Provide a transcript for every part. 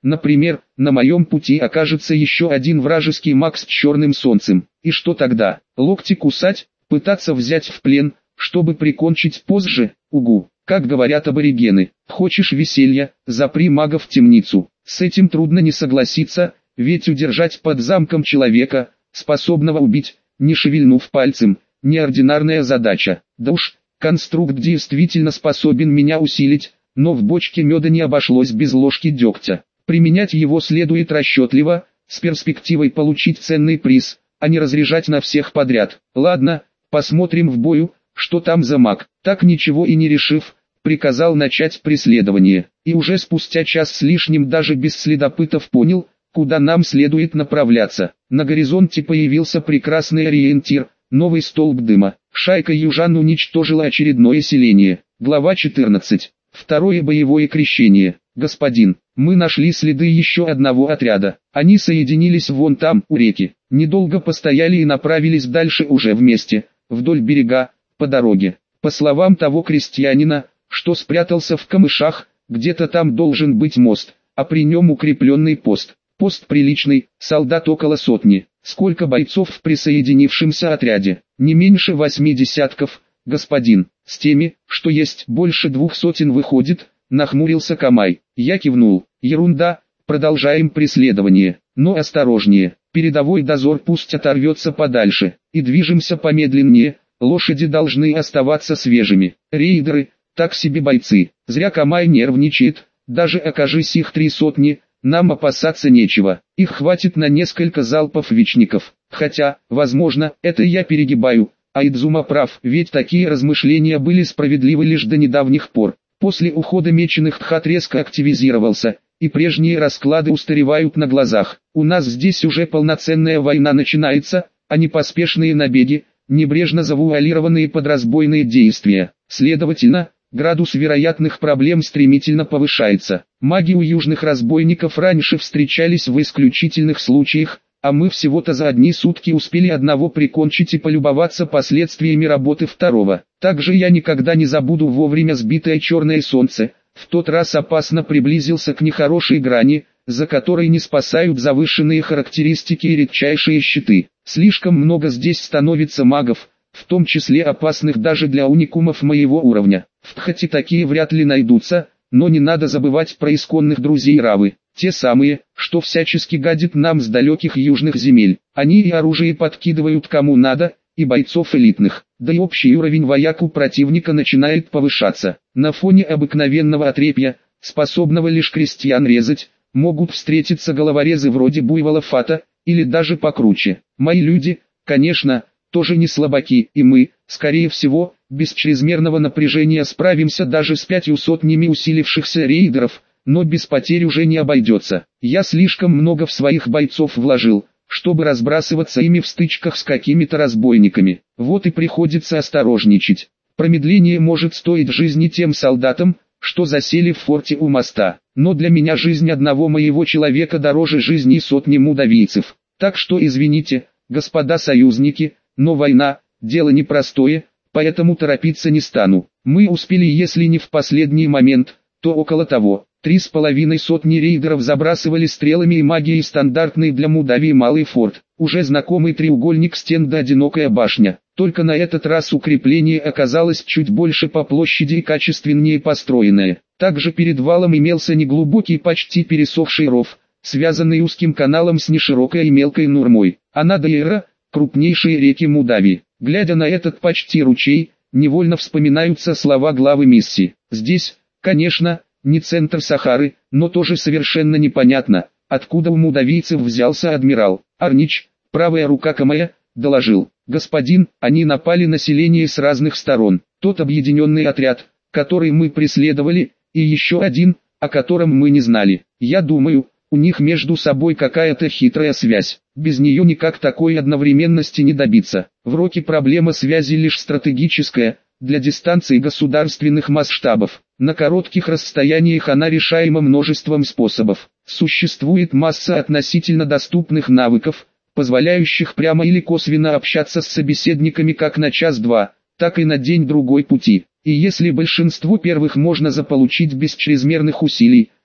Например, на моем пути окажется еще один вражеский маг с черным солнцем. И что тогда? Локти кусать, пытаться взять в плен, чтобы прикончить позже? Угу. Как говорят аборигены, хочешь веселья, запри мага в темницу. С этим трудно не согласиться, ведь удержать под замком человека, способного убить, не шевельнув пальцем, неординарная задача. Да уж, конструкт действительно способен меня усилить, но в бочке меда не обошлось без ложки дегтя. Применять его следует расчетливо, с перспективой получить ценный приз, а не разряжать на всех подряд. Ладно, посмотрим в бою, что там за маг. Так ничего и не решив, приказал начать преследование. И уже спустя час с лишним даже без следопытов понял, куда нам следует направляться. На горизонте появился прекрасный ориентир, новый столб дыма. Шайка южан уничтожила очередное селение. Глава 14. Второе боевое крещение. Господин, мы нашли следы еще одного отряда. Они соединились вон там, у реки. Недолго постояли и направились дальше уже вместе, вдоль берега, по дороге. По словам того крестьянина, что спрятался в камышах, где-то там должен быть мост, а при нем укрепленный пост. Пост приличный, солдат около сотни. Сколько бойцов в присоединившемся отряде? Не меньше 8 десятков, господин. С теми, что есть, больше 2 сотен выходит, нахмурился Камай. Я кивнул. Ерунда, продолжаем преследование. Но осторожнее, передовой дозор пусть оторвется подальше. И движемся помедленнее, лошади должны оставаться свежими. Рейдеры, так себе бойцы. Зря Камай нервничает, даже окажись их 3 сотни, нам опасаться нечего. Их хватит на несколько залпов вечников. Хотя, возможно, это я перегибаю. А Идзума прав, ведь такие размышления были справедливы лишь до недавних пор. После ухода меченых Тхат резко активизировался, и прежние расклады устаревают на глазах. У нас здесь уже полноценная война начинается, а не поспешные набеги, небрежно завуалированные под разбойные действия. Следовательно, градус вероятных проблем стремительно повышается. Маги у южных разбойников раньше встречались в исключительных случаях, а мы всего-то за одни сутки успели одного прикончить и полюбоваться последствиями работы второго. Также я никогда не забуду вовремя сбитое черное солнце, в тот раз опасно приблизился к нехорошей грани, за которой не спасают завышенные характеристики и редчайшие щиты. Слишком много здесь становится магов, в том числе опасных даже для уникумов моего уровня. В Тхате такие вряд ли найдутся, но не надо забывать про исконных друзей Равы. Те самые, что всячески гадят нам с далеких южных земель. Они и оружие подкидывают кому надо, и бойцов элитных. Да и общий уровень вояк у противника начинает повышаться. На фоне обыкновенного отрепья, способного лишь крестьян резать, могут встретиться головорезы вроде буйвола Фата, или даже покруче. Мои люди, конечно, тоже не слабаки, и мы, скорее всего, без чрезмерного напряжения справимся даже с 5 сотнями усилившихся рейдеров, но без потерь уже не обойдется. Я слишком много в своих бойцов вложил, чтобы разбрасываться ими в стычках с какими-то разбойниками. Вот и приходится осторожничать. Промедление может стоить жизни тем солдатам, что засели в форте у моста. Но для меня жизнь одного моего человека дороже жизни сотни мудавийцев. Так что извините, господа союзники, но война – дело непростое, поэтому торопиться не стану. Мы успели, если не в последний момент, то около того. 3,5 сотни рейдеров забрасывали стрелами и магией стандартный для Мудавии малый форт. Уже знакомый треугольник стен да одинокая башня. Только на этот раз укрепление оказалось чуть больше по площади и качественнее построенное. Также перед валом имелся неглубокий, почти пересохший ров, связанный узким каналом с неширокой и мелкой Нурмой. Анада и Эра – крупнейшие реки Мудавии. Глядя на этот почти ручей, невольно вспоминаются слова главы миссии. Здесь, конечно, не центр Сахары, но тоже совершенно непонятно, откуда у мудавийцев взялся адмирал. Арнич, правая рука Камая, доложил: господин, они напали на селение с разных сторон. Тот объединенный отряд, который мы преследовали, и еще один, о котором мы не знали. Я думаю, у них между собой какая-то хитрая связь. Без нее никак такой одновременности не добиться. В Роке проблема связи лишь стратегическая, для дистанций государственных масштабов. На коротких расстояниях она решаема множеством способов. Существует масса относительно доступных навыков, позволяющих прямо или косвенно общаться с собеседниками как на час-два, так и на день-другой пути. И если большинство первых можно заполучить без чрезмерных усилий,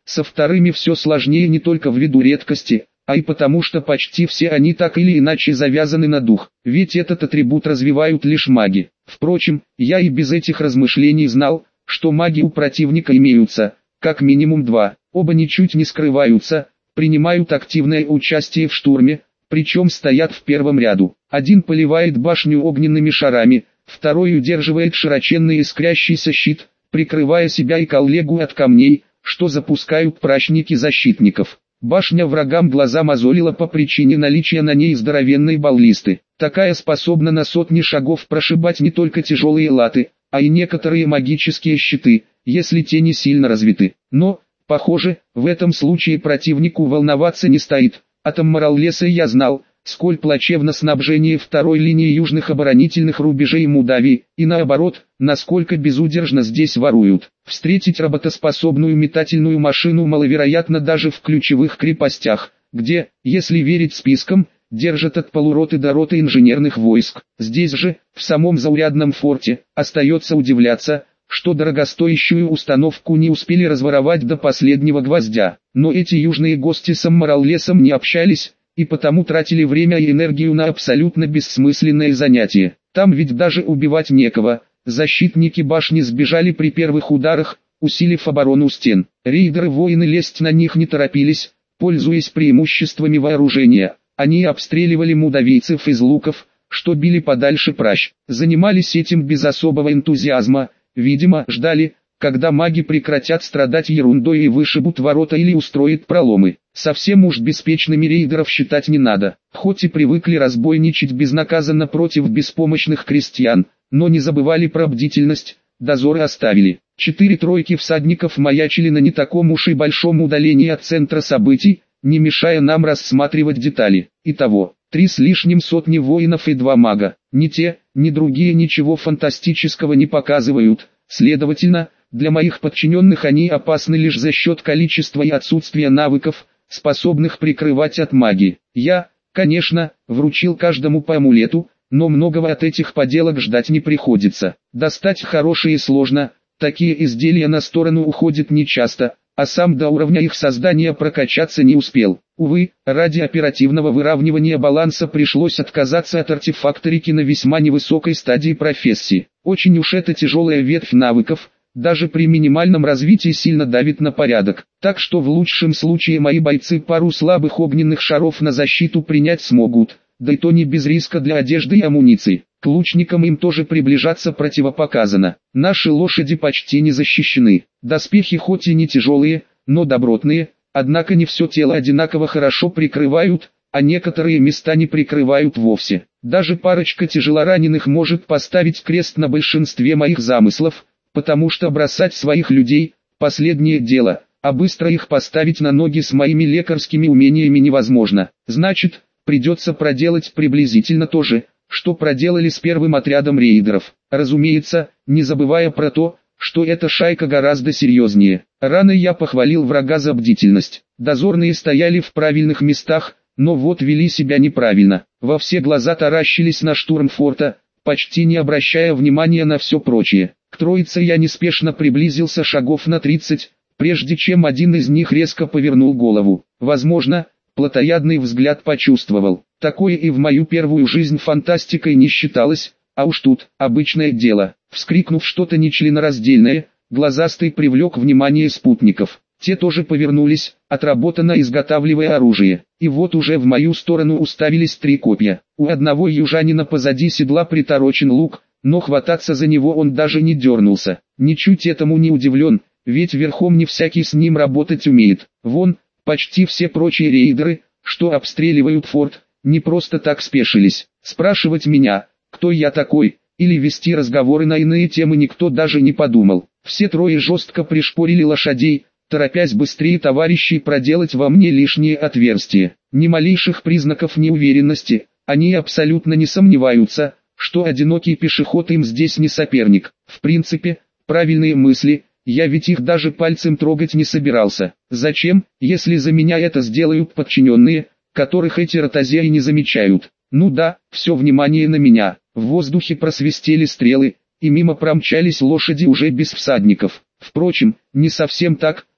Со вторыми все сложнее не только ввиду редкости, а и потому что почти все они так или иначе завязаны на дух, ведь этот атрибут развивают лишь маги. Впрочем, я и без этих размышлений знал, что маги у противника имеются, как минимум два, оба ничуть не скрываются, принимают активное участие в штурме, причем стоят в первом ряду. Один поливает башню огненными шарами, второй удерживает широченный искрящийся щит, прикрывая себя и коллегу от камней, что запускают пращники защитников. Башня врагам глаза мозолила по причине наличия на ней здоровенной баллисты. Такая способна на сотни шагов прошибать не только тяжелые латы, а и некоторые магические щиты, если те не сильно развиты. Но, похоже, в этом случае противнику волноваться не стоит. От Аммараллеса я знал, сколь плачевно снабжение второй линии южных оборонительных рубежей Молдавии, и наоборот, насколько безудержно здесь воруют. Встретить работоспособную метательную машину маловероятно даже в ключевых крепостях, где, если верить спискам, держат от полуроты до роты инженерных войск. Здесь же, в самом заурядном форте, остается удивляться, что дорогостоящую установку не успели разворовать до последнего гвоздя. Но эти южные гости с Аммараллесом не общались, и потому тратили время и энергию на абсолютно бессмысленное занятие. Там ведь даже убивать некого, защитники башни сбежали при первых ударах, усилив оборону стен. Рейдеры-воины лезть на них не торопились, пользуясь преимуществами вооружения. Они обстреливали мудавийцев из луков, что били подальше пращ. Занимались этим без особого энтузиазма, видимо, ждали, когда маги прекратят страдать ерундой и вышибут ворота или устроят проломы. Совсем уж беспечными рейдеров считать не надо. Хоть и привыкли разбойничать безнаказанно против беспомощных крестьян, но не забывали про бдительность, дозоры оставили. 4 тройки всадников маячили на не таком уж и большом удалении от центра событий, не мешая нам рассматривать детали. Итого, 3 с лишним сотни воинов и 2 мага. Ни те, ни другие ничего фантастического не показывают, следовательно, для моих подчиненных они опасны лишь за счет количества и отсутствия навыков, способных прикрывать от магии. Я, конечно, вручил каждому по амулету, но многого от этих поделок ждать не приходится. Достать хорошие сложно, такие изделия на сторону уходят нечасто, а сам до уровня их создания прокачаться не успел. Увы, ради оперативного выравнивания баланса пришлось отказаться от артефакторики на весьма невысокой стадии профессии. Очень уж эта тяжелая ветвь навыков, даже при минимальном развитии сильно давит на порядок. Так что в лучшем случае мои бойцы пару слабых огненных шаров на защиту принять смогут, да и то не без риска для одежды и амуниции. К лучникам им тоже приближаться противопоказано. Наши лошади почти не защищены. Доспехи хоть и не тяжелые, но добротные, однако не все тело одинаково хорошо прикрывают, а некоторые места не прикрывают вовсе. Даже парочка тяжелораненых может поставить крест на большинстве моих замыслов, потому что бросать своих людей – последнее дело, а быстро их поставить на ноги с моими лекарскими умениями невозможно. Значит, придется проделать приблизительно то же, что проделали с первым отрядом рейдеров. Разумеется, не забывая про то, что эта шайка гораздо серьезнее. Рано я похвалил врага за бдительность. Дозорные стояли в правильных местах, но вот вели себя неправильно. Во все глаза таращились на штурм форта, почти не обращая внимания на все прочее. К троице я неспешно приблизился шагов на 30, прежде чем один из них резко повернул голову. Возможно, плотоядный взгляд почувствовал. Такое и в мою первую жизнь фантастикой не считалось, а уж тут обычное дело. Вскрикнув что-то нечленораздельное, глазастый привлек внимание спутников. Те тоже повернулись, отработанно изготавливая оружие. И вот уже в мою сторону уставились 3 копья. У одного южанина позади седла приторочен лук, но хвататься за него он даже не дернулся. Ничуть этому не удивлен, ведь верхом не всякий с ним работать умеет. Вон, почти все прочие рейдеры, что обстреливают форт, не просто так спешились. Спрашивать меня, кто я такой, или вести разговоры на иные темы никто даже не подумал. Все 3 жестко пришпорили лошадей, торопясь быстрее товарищей проделать во мне лишнее отверстие. Ни малейших признаков неуверенности, они абсолютно не сомневаются, что одинокий пешеход им здесь не соперник. В принципе, правильные мысли, я ведь их даже пальцем трогать не собирался. Зачем, если за меня это сделают подчиненные, которых эти ротозеи не замечают? Ну да, все внимание на меня. В воздухе просвистели стрелы, и мимо промчались лошади уже без всадников. Впрочем, не совсем так,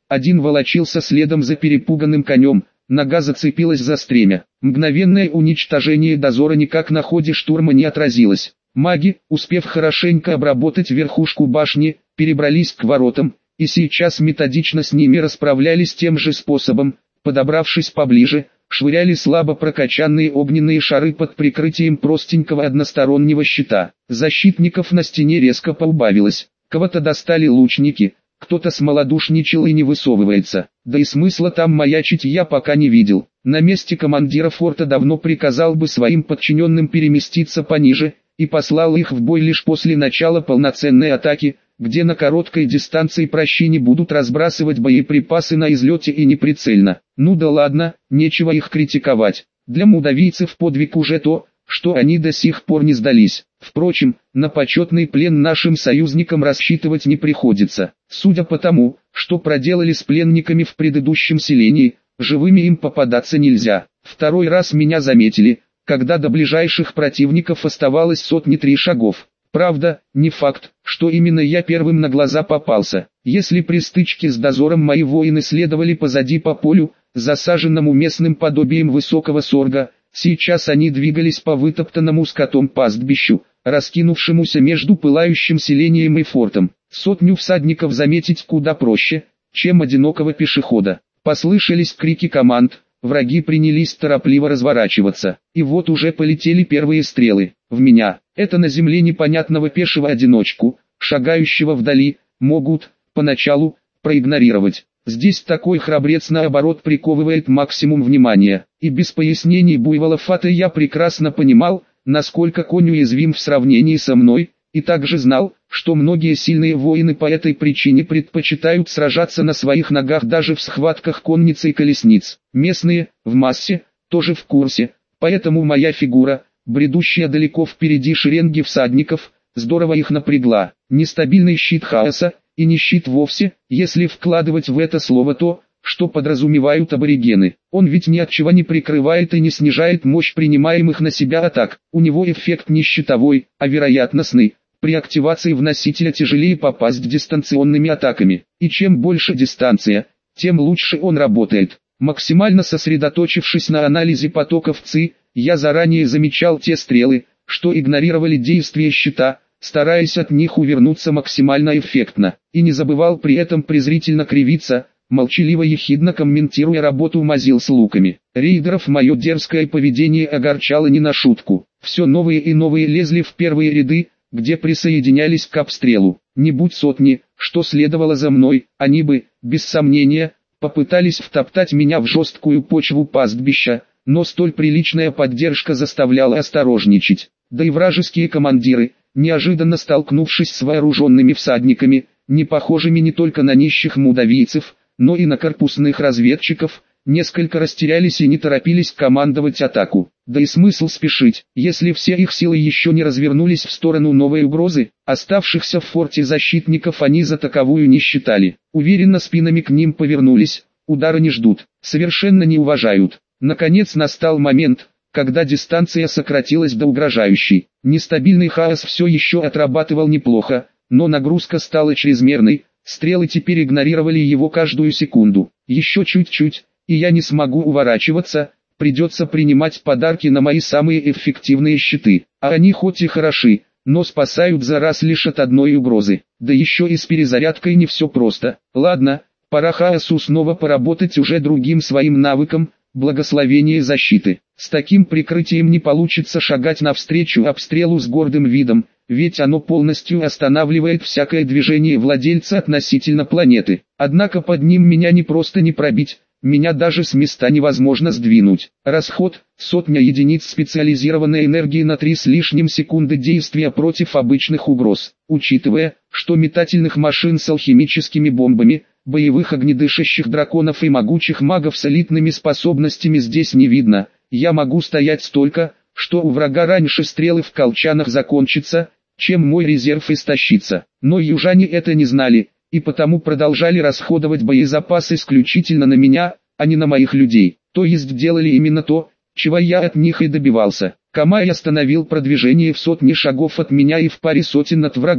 один волочился следом за перепуганным конем, нога зацепилась за стремя. Мгновенное уничтожение дозора никак на ходе штурма не отразилось. Маги, успев хорошенько обработать верхушку башни, перебрались к воротам, и сейчас методично с ними расправлялись тем же способом, подобравшись поближе, швыряли слабо прокачанные огненные шары под прикрытием простенького одностороннего щита. Защитников на стене резко поубавилось, кого-то достали лучники, кто-то смолодушничал и не высовывается, да и смысла там маячить я пока не видел. На месте командира форта давно приказал бы своим подчиненным переместиться пониже, и послал их в бой лишь после начала полноценной атаки, где на короткой дистанции пращи не будут разбрасывать боеприпасы на излете и неприцельно. Ну да ладно, нечего их критиковать. Для мудавийцев подвиг уже то, что они до сих пор не сдались. Впрочем, на почетный плен нашим союзникам рассчитывать не приходится. Судя по тому, что проделали с пленниками в предыдущем селении, живыми им попадаться нельзя. Второй раз меня заметили, когда до ближайших противников оставалось сотни-три шагов. Правда, не факт, что именно я первым на глаза попался. Если при стычке с дозором мои воины следовали позади по полю, засаженному местным подобием высокого сорга, сейчас они двигались по вытоптанному скотом пастбищу, раскинувшемуся между пылающим селением и фортом. Сотню всадников заметить куда проще, чем одинокого пешехода. Послышались крики команд. Враги принялись торопливо разворачиваться, и вот уже полетели первые стрелы. В меня, это на земле непонятного пешего одиночку, шагающего вдали, могут, поначалу, проигнорировать. Здесь такой храбрец наоборот приковывает максимум внимания, и без пояснений буйвола Фата я прекрасно понимал, насколько конь уязвим в сравнении со мной, и также знал, что многие сильные воины по этой причине предпочитают сражаться на своих ногах даже в схватках конницы и колесниц. Местные, в массе, тоже в курсе, поэтому моя фигура, бредущая далеко впереди шеренги всадников, здорово их напрягла. Нестабильный щит хаоса, и не щит вовсе, если вкладывать в это слово то, что подразумевают аборигены. Он ведь ни от чего не прикрывает и не снижает мощь принимаемых на себя атак. У него эффект не щитовой, а вероятностный. При активации в носителя тяжелее попасть дистанционными атаками, и чем больше дистанция, тем лучше он работает. Максимально сосредоточившись на анализе потоков ЦИ, я заранее замечал те стрелы, что игнорировали действие щита, стараясь от них увернуться максимально эффектно, и не забывал при этом презрительно кривиться, молчаливо-ехидно комментируя работу мазил с луками. Рейдеров мое дерзкое поведение огорчало не на шутку. Все новые и новые лезли в первые ряды, где присоединялись к обстрелу. Не будь сотни, что следовало за мной, они бы, без сомнения, попытались втоптать меня в жесткую почву пастбища, но столь приличная поддержка заставляла осторожничать. Да и вражеские командиры, неожиданно столкнувшись с вооруженными всадниками, не похожими не только на нищих мудавийцев, но и на корпусных разведчиков, несколько растерялись и не торопились командовать атаку. Да и смысл спешить, если все их силы еще не развернулись в сторону новой угрозы, оставшихся в форте защитников они за таковую не считали. Уверенно спинами к ним повернулись, удара не ждут, совершенно не уважают. Наконец настал момент, когда дистанция сократилась до угрожающей. Нестабильный хаос все еще отрабатывал неплохо, но нагрузка стала чрезмерной, стрелы теперь игнорировали его каждую секунду. Еще чуть-чуть, и я не смогу уворачиваться, придется принимать подарки на мои самые эффективные щиты. А они хоть и хороши, но спасают за раз лишь от одной угрозы. Да еще и с перезарядкой не все просто. Ладно, пора хаосу снова поработать уже другим своим навыком, благословение защиты. С таким прикрытием не получится шагать навстречу обстрелу с гордым видом, ведь оно полностью останавливает всякое движение владельца относительно планеты. Однако под ним меня не просто не пробить, меня даже с места невозможно сдвинуть. Расход – 100 единиц специализированной энергии на 3 с лишним секунды действия против обычных угроз. Учитывая, что метательных машин с алхимическими бомбами, боевых огнедышащих драконов и могучих магов с элитными способностями здесь не видно, я могу стоять столько, что у врага раньше стрелы в колчанах закончатся, чем мой резерв истощится. Но южане это не знали, и потому продолжали расходовать боезапас исключительно на меня, а не на моих людей. То есть делали именно то, чего я от них и добивался. Камай остановил продвижение в 100 шагов от меня и в паре сотен от врагов.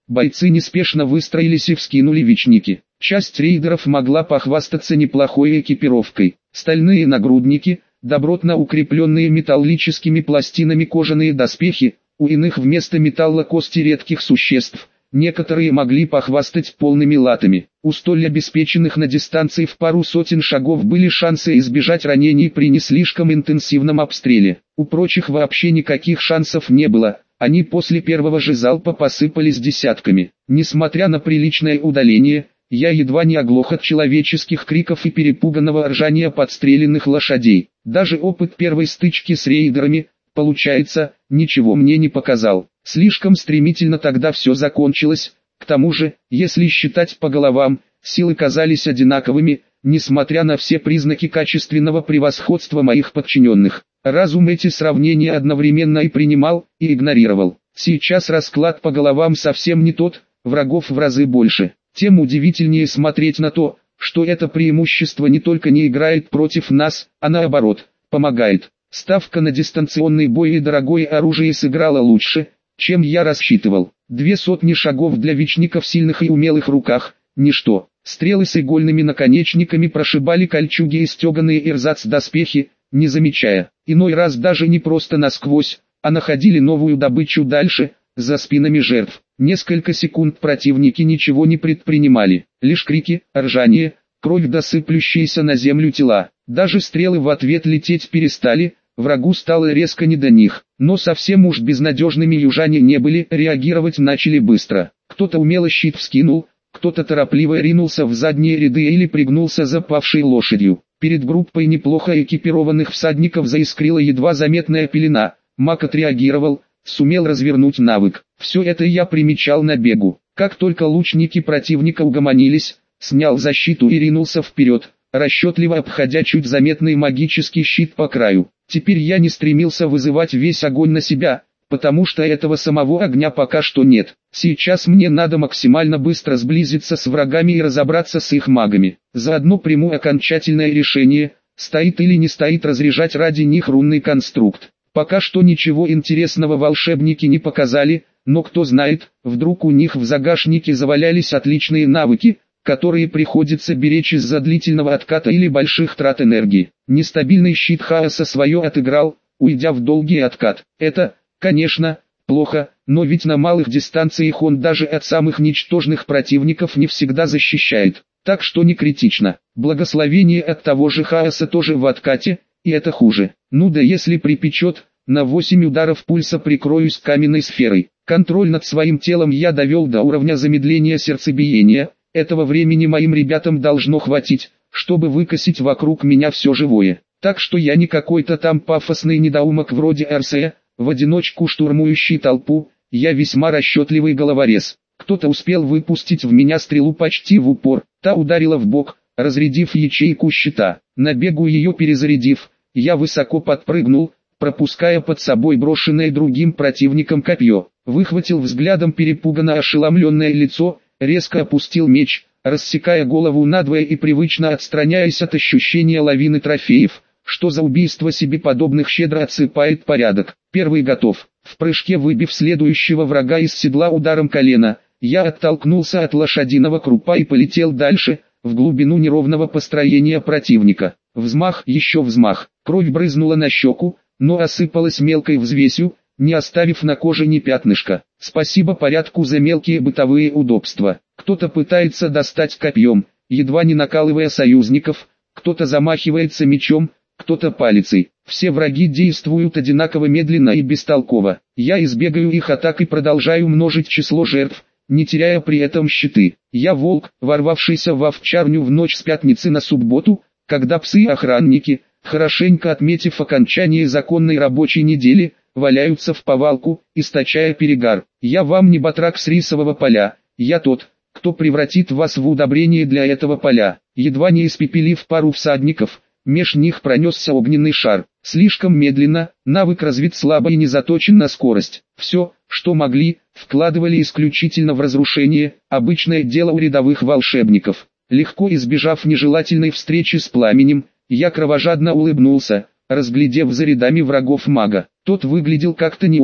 Бойцы неспешно выстроились и вскинули вечники. Часть рейдеров могла похвастаться неплохой экипировкой. Стальные нагрудники, добротно укрепленные металлическими пластинами кожаные доспехи, у иных вместо металла кости редких существ. Некоторые могли похвастать полными латами. У столь обеспеченных на дистанции в пару сотен шагов были шансы избежать ранений при не слишком интенсивном обстреле. У прочих вообще никаких шансов не было, они после первого же залпа посыпались десятками. Несмотря на приличное удаление, я едва не оглох от человеческих криков и перепуганного ржания подстреленных лошадей. Даже опыт первой стычки с рейдерами, получается, ничего мне не показал. Слишком стремительно тогда все закончилось. К тому же, если считать по головам, силы казались одинаковыми, несмотря на все признаки качественного превосходства моих подчиненных. Разум эти сравнения одновременно и принимал, и игнорировал. Сейчас расклад по головам совсем не тот, врагов в разы больше. Тем удивительнее смотреть на то, что это преимущество не только не играет против нас, а наоборот, помогает. Ставка на дистанционный бой и дорогое оружие сыграла лучше, чем я рассчитывал. 200 шагов для вечников в сильных и умелых руках – ничто. Стрелы с игольными наконечниками прошибали кольчуги и стеганые эрзац-доспехи, не замечая. Иной раз даже не просто насквозь, а находили новую добычу дальше, за спинами жертв. Несколько секунд противники ничего не предпринимали. Лишь крики, ржание, кровь досыплющиеся на землю тела. Даже стрелы в ответ лететь перестали. Врагу стало резко не до них, но совсем уж безнадежными южане не были, реагировать начали быстро. Кто-то умело щит вскинул, кто-то торопливо ринулся в задние ряды или пригнулся за павшей лошадью. Перед группой неплохо экипированных всадников заискрила едва заметная пелена, маг отреагировал, сумел развернуть навык. Все это я примечал на бегу. Как только лучники противника угомонились, снял защиту и ринулся вперед, расчетливо обходя чуть заметный магический щит по краю. Теперь я не стремился вызывать весь огонь на себя, потому что этого самого огня пока что нет. Сейчас мне надо максимально быстро сблизиться с врагами и разобраться с их магами. Заодно приму окончательное решение, стоит или не стоит разряжать ради них рунный конструкт. Пока что ничего интересного волшебники не показали, но кто знает, вдруг у них в загашнике завалялись отличные навыки, которые приходится беречь из-за длительного отката или больших трат энергии. Нестабильный щит хаоса свое отыграл, уйдя в долгий откат. Это, конечно, плохо, но ведь на малых дистанциях он даже от самых ничтожных противников не всегда защищает. Так что не критично. Благословение от того же хаоса тоже в откате, и это хуже. Ну да если припечет, на 8 ударов пульса прикроюсь каменной сферой. Контроль над своим телом я довел до уровня замедления сердцебиения. Этого времени моим ребятам должно хватить, чтобы выкосить вокруг меня все живое. Так что я не какой-то там пафосный недоумок вроде РС, в одиночку штурмующий толпу, я весьма расчетливый головорез. Кто-то успел выпустить в меня стрелу почти в упор, та ударила в бок, разрядив ячейку щита. На бегу ее перезарядив, я высоко подпрыгнул, пропуская под собой брошенное другим противником копье. Выхватил взглядом перепуганно ошеломленное лицо, резко опустил меч, рассекая голову надвое и привычно отстраняясь от ощущения лавины трофеев, что за убийство себе подобных щедро отсыпает порядок. Первый готов. В прыжке выбив следующего врага из седла ударом колена, я оттолкнулся от лошадиного крупа и полетел дальше, в глубину неровного построения противника. Взмах, еще взмах. Кровь брызнула на щеку, но осыпалась мелкой взвесью, не оставив на коже ни пятнышка. Спасибо порядку за мелкие бытовые удобства. Кто-то пытается достать копьем, едва не накалывая союзников, кто-то замахивается мечом, кто-то палицей. Все враги действуют одинаково медленно и бестолково. Я избегаю их атак и продолжаю множить число жертв, не теряя при этом щиты. Я волк, ворвавшийся в овчарню в ночь с пятницы на субботу, когда псы-охранники, хорошенько отметив окончание законной рабочей недели, валяются в повалку, источая перегар. Я вам не батрак с рисового поля, я тот, кто превратит вас в удобрение для этого поля. Едва не испепелив пару всадников, меж них пронесся огненный шар. Слишком медленно, навык развит слабо и не заточен на скорость. Все, что могли, вкладывали исключительно в разрушение, обычное дело у рядовых волшебников. Легко избежав нежелательной встречи с пламенем, я кровожадно улыбнулся, разглядев за рядами врагов мага. Тот выглядел как-то не очень,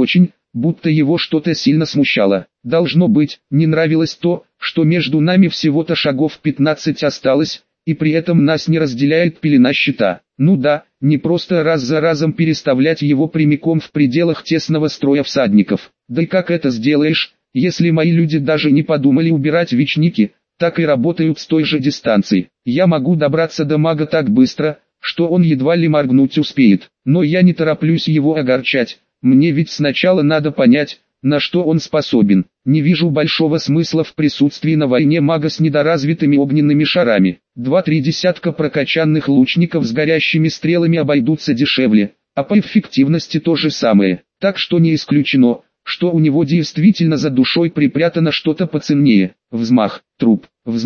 будто его что-то сильно смущало. Должно быть, не нравилось то, что между нами всего-то шагов 15 осталось, и при этом нас не разделяет пелена щита. Ну да, не просто раз за разом переставлять его прямиком в пределах тесного строя всадников. Да и как это сделаешь, если мои люди даже не подумали убирать вечники, так и работают с той же дистанции. Я могу добраться до мага так быстро, что он едва ли моргнуть успеет. Но я не тороплюсь его огорчать, мне ведь сначала надо понять, на что он способен. Не вижу большого смысла в присутствии на войне мага с недоразвитыми огненными шарами. 2-3 десятка прокачанных лучников с горящими стрелами обойдутся дешевле, а по эффективности то же самое. Так что не исключено, что у него действительно за душой припрятано что-то поценнее. Взмах, труп,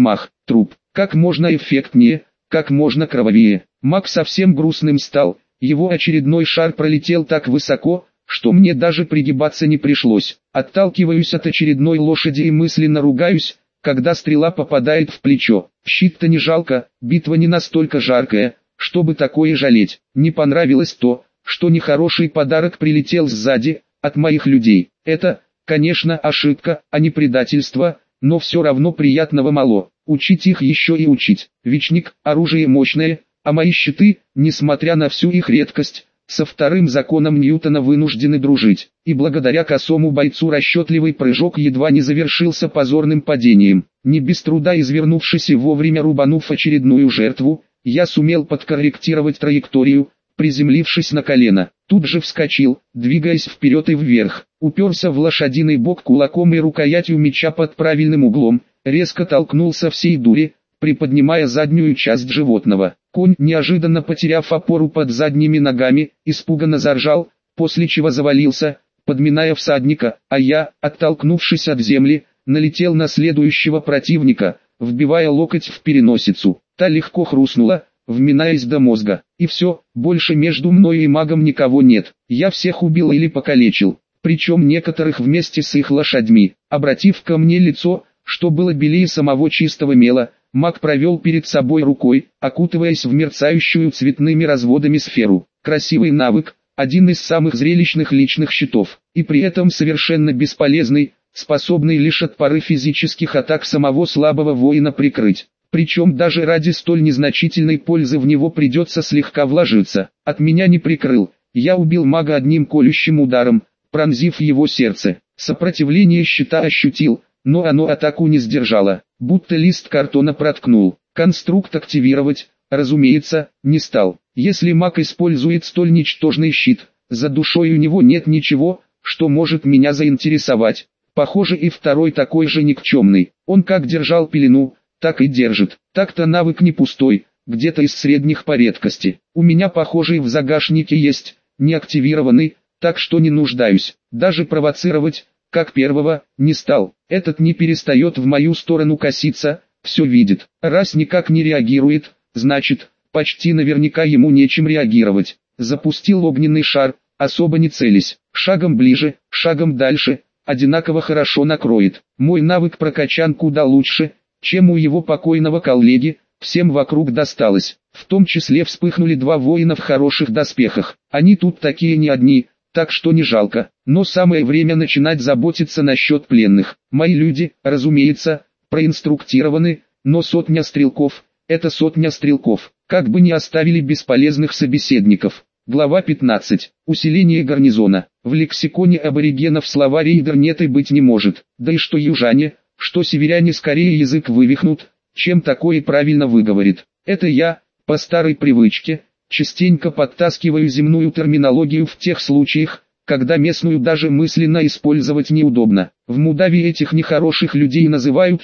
как можно эффектнее, как можно кровавее. Маг совсем грустным стал, его очередной шар пролетел так высоко, что мне даже пригибаться не пришлось. Отталкиваюсь от очередной лошади и мысленно ругаюсь, когда стрела попадает в плечо. Щит-то не жалко, битва не настолько жаркая, чтобы такое жалеть. Не понравилось то, что нехороший подарок прилетел сзади, от моих людей. Это, конечно, ошибка, а не предательство, но все равно приятного мало. Учить их еще и учить. Вечник, оружие мощное, а мои щиты, несмотря на всю их редкость, со вторым законом Ньютона вынуждены дружить. И благодаря косому бойцу расчетливый прыжок едва не завершился позорным падением. Не без труда извернувшись и вовремя рубанув очередную жертву, я сумел подкорректировать траекторию, приземлившись на колено. Тут же вскочил, двигаясь вперед и вверх, уперся в лошадиный бок кулаком и рукоятью меча под правильным углом, резко толкнул со всей дури, приподнимая заднюю часть животного. Конь, неожиданно потеряв опору под задними ногами, испуганно заржал, после чего завалился, подминая всадника, а я, оттолкнувшись от земли, налетел на следующего противника, вбивая локоть в переносицу. Та легко хрустнула, вминаясь до мозга. И все, больше между мной и магом никого нет. Я всех убил или покалечил, причем некоторых вместе с их лошадьми. Обратив ко мне лицо, что было белее самого чистого мела, маг провел перед собой рукой, окутываясь в мерцающую цветными разводами сферу. Красивый навык, один из самых зрелищных личных щитов, и при этом совершенно бесполезный, способный лишь от поры физических атак самого слабого воина прикрыть. Причем даже ради столь незначительной пользы в него придется слегка вложиться. От меня не прикрыл, я убил мага одним колющим ударом, пронзив его сердце. Сопротивление щита ощутил, но оно атаку не сдержало, будто лист картона проткнул. Конструкт активировать, разумеется, не стал. Если маг использует столь ничтожный щит, за душой у него нет ничего, что может меня заинтересовать. Похоже, и второй такой же никчемный. Он как держал пелену, так и держит. Так-то навык не пустой, где-то из средних по редкости. У меня похожий в загашнике есть, не активированный, так что не нуждаюсь. Даже провоцировать, как первого, не стал. Этот не перестает в мою сторону коситься, все видит. Раз никак не реагирует, значит, почти наверняка ему нечем реагировать. Запустил огненный шар, особо не целясь. Шагом ближе, шагом дальше, одинаково хорошо накроет. Мой навык прокачан куда лучше, чем у его покойного коллеги, всем вокруг досталось. В том числе вспыхнули два воина в хороших доспехах. Они тут такие не одни, так что не жалко. Но самое время начинать заботиться насчет пленных. Мои люди, разумеется, проинструктированы, но сотня стрелков – это сотня стрелков. Как бы не оставили бесполезных собеседников. Глава 15. Усиление гарнизона. В лексиконе аборигенов слова рейдер нет и быть не может. Да и что южане, что северяне скорее язык вывихнут, чем такое правильно выговорит. Это я, по старой привычке, частенько подтаскиваю земную терминологию в тех случаях, когда местную даже мысленно использовать неудобно. В Мудавии этих нехороших людей называют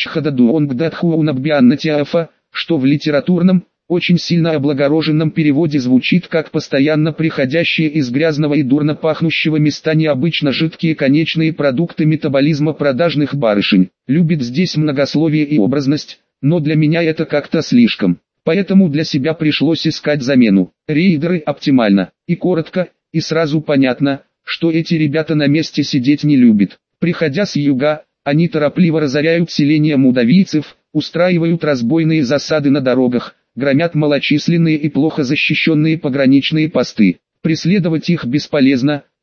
чхададуонгдатхуунаббианнатиафа, что в литературном, очень сильно облагороженном переводе звучит как постоянно приходящие из грязного и дурно пахнущего места необычно жидкие конечные продукты метаболизма продажных барышень. Любит здесь многословие и образность, но для меня это как-то слишком. Поэтому для себя пришлось искать замену. Рейдеры оптимально, и коротко, и сразу понятно, что эти ребята на месте сидеть не любят. Приходя с юга, они торопливо разоряют селения мудавийцев, устраивают разбойные засады на дорогах, громят малочисленные и плохо защищенные пограничные посты. Преследовать их бесполезно,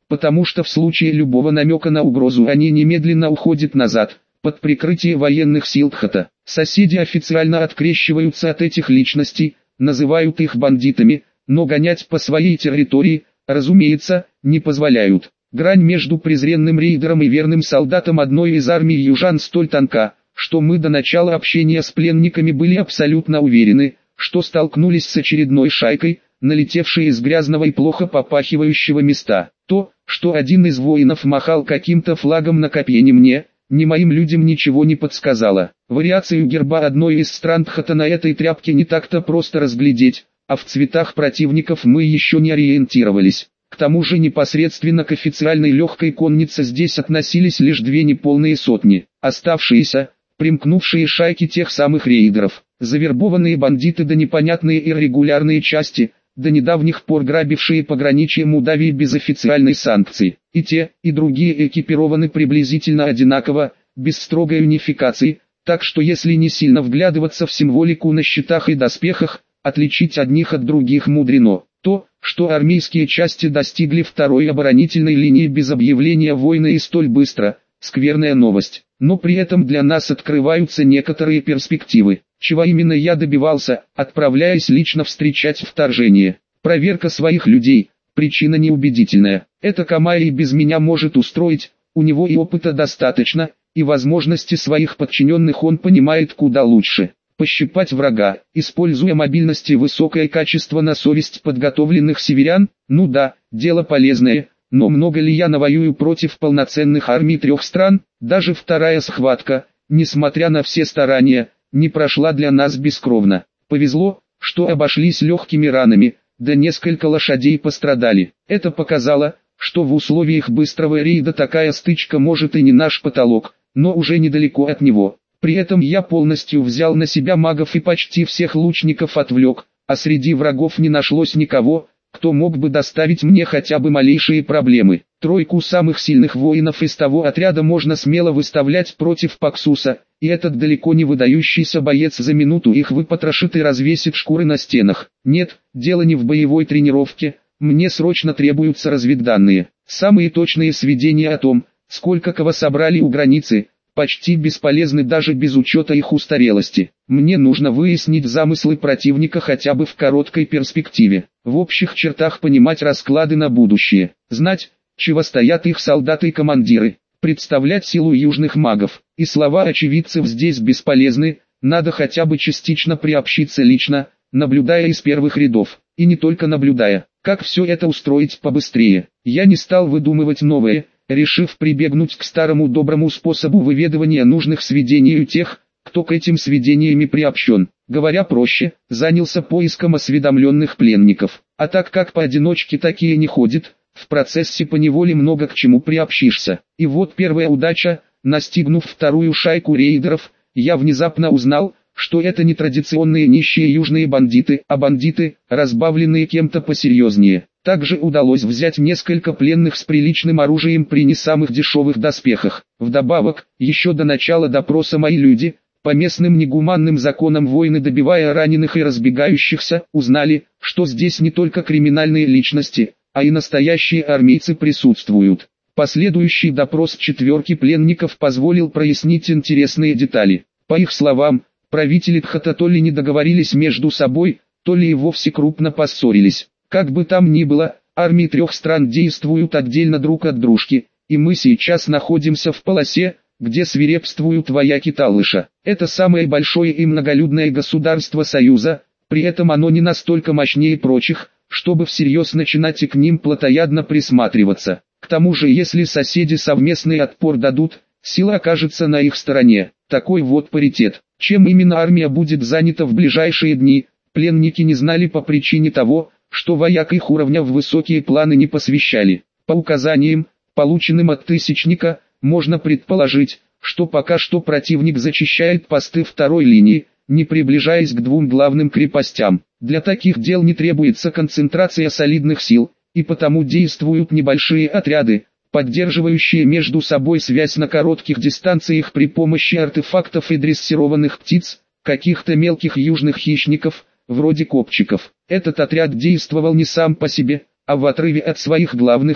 потому что в случае любого намека на угрозу они немедленно уходят назад, под прикрытие военных сил ТХТ. Соседи официально открещиваются от этих личностей, называют их бандитами, но гонять по своей территории, разумеется, не позволяют. Грань между презренным рейдером и верным солдатом одной из армий южан столь тонка, что мы до начала общения с пленниками были абсолютно уверены, что столкнулись с очередной шайкой, налетевшей из грязного и плохо попахивающего места. То, что один из воинов махал каким-то флагом на копье, ни мне, ни моим людям ничего не подсказало. Вариацию герба одной из стран ТХТ на этой тряпке не так-то просто разглядеть, а в цветах противников мы еще не ориентировались. К тому же непосредственно к официальной легкой коннице здесь относились лишь 2 неполные сотни. Оставшиеся, примкнувшие шайки тех самых рейдеров, завербованные бандиты да непонятные иррегулярные части, до недавних пор грабившие пограничье Молдавии без официальной санкции. И те, и другие экипированы приблизительно одинаково, без строгой унификации, так что если не сильно вглядываться в символику на щитах и доспехах, отличить одних от других мудрено. То, что армейские части достигли второй оборонительной линии без объявления войны и столь быстро, скверная новость. Но при этом для нас открываются некоторые перспективы. Чего именно я добивался, отправляясь лично встречать вторжение. Проверка своих людей, причина неубедительная. Это Камай и без меня может устроить, у него и опыта достаточно, и возможности своих подчиненных он понимает куда лучше. Пощипать врага, используя мобильность и высокое качество на совесть подготовленных северян, ну да, дело полезное, но много ли я навоюю против полноценных армий 3 стран? Даже вторая схватка, несмотря на все старания, не прошла для нас бескровно. Повезло, что обошлись легкими ранами, да несколько лошадей пострадали. Это показало, что в условиях быстрого рейда такая стычка может и не наш потолок, но уже недалеко от него. При этом я полностью взял на себя магов и почти всех лучников отвлек, а среди врагов не нашлось никого, кто мог бы доставить мне хотя бы малейшие проблемы. 3 самых сильных воинов из того отряда можно смело выставлять против Паксуса, и этот далеко не выдающийся боец за минуту их выпотрошит и развесит шкуры на стенах. Нет, дело не в боевой тренировке, мне срочно требуются разведданные. Самые точные сведения о том, сколько кого собрали у границы, почти бесполезны даже без учета их устарелости. Мне нужно выяснить замыслы противника хотя бы в короткой перспективе. В общих чертах понимать расклады на будущее. Знать, чего стоят их солдаты и командиры. Представлять силу южных магов. И слова очевидцев здесь бесполезны, надо хотя бы частично приобщиться лично, наблюдая из первых рядов. И не только наблюдая. Как все это устроить побыстрее. Я не стал выдумывать новое, решив прибегнуть к старому доброму способу выведывания нужных сведений у тех, кто к этим сведениями приобщен. Говоря проще, занялся поиском осведомленных пленников. А так как поодиночке такие не ходят, в процессе поневоле много к чему приобщишься. И вот первая удача, настигнув вторую шайку рейдеров, я внезапно узнал, что это не традиционные нищие южные бандиты, а бандиты, разбавленные кем-то посерьезнее. Также удалось взять несколько пленных с приличным оружием при не самых дешевых доспехах. Вдобавок, еще до начала допроса мои люди, по местным негуманным законам войны добивая раненых и разбегающихся, узнали, что здесь не только криминальные личности, а и настоящие армейцы присутствуют. Последующий допрос 4 пленников позволил прояснить интересные детали. По их словам, правители ТХТ то ли не договорились между собой, то ли и вовсе крупно поссорились. Как бы там ни было, армии 3 стран действуют отдельно друг от дружки, и мы сейчас находимся в полосе, где свирепствуют вояки Талыша. Это самое большое и многолюдное государство Союза, при этом оно не настолько мощнее прочих, чтобы всерьез начинать и к ним плотоядно присматриваться. К тому же если соседи совместный отпор дадут, сила окажется на их стороне. Такой вот паритет. Чем именно армия будет занята в ближайшие дни, пленники не знали по причине того, что вояк их уровня в высокие планы не посвящали. По указаниям, полученным от Тысячника, можно предположить, что пока что противник зачищает посты второй линии, не приближаясь к 2 главным крепостям. Для таких дел не требуется концентрация солидных сил, и потому действуют небольшие отряды, поддерживающие между собой связь на коротких дистанциях при помощи артефактов и дрессированных птиц, каких-то мелких южных хищников, вроде копчиков. Этот отряд действовал не сам по себе, а в отрыве от своих главных сил.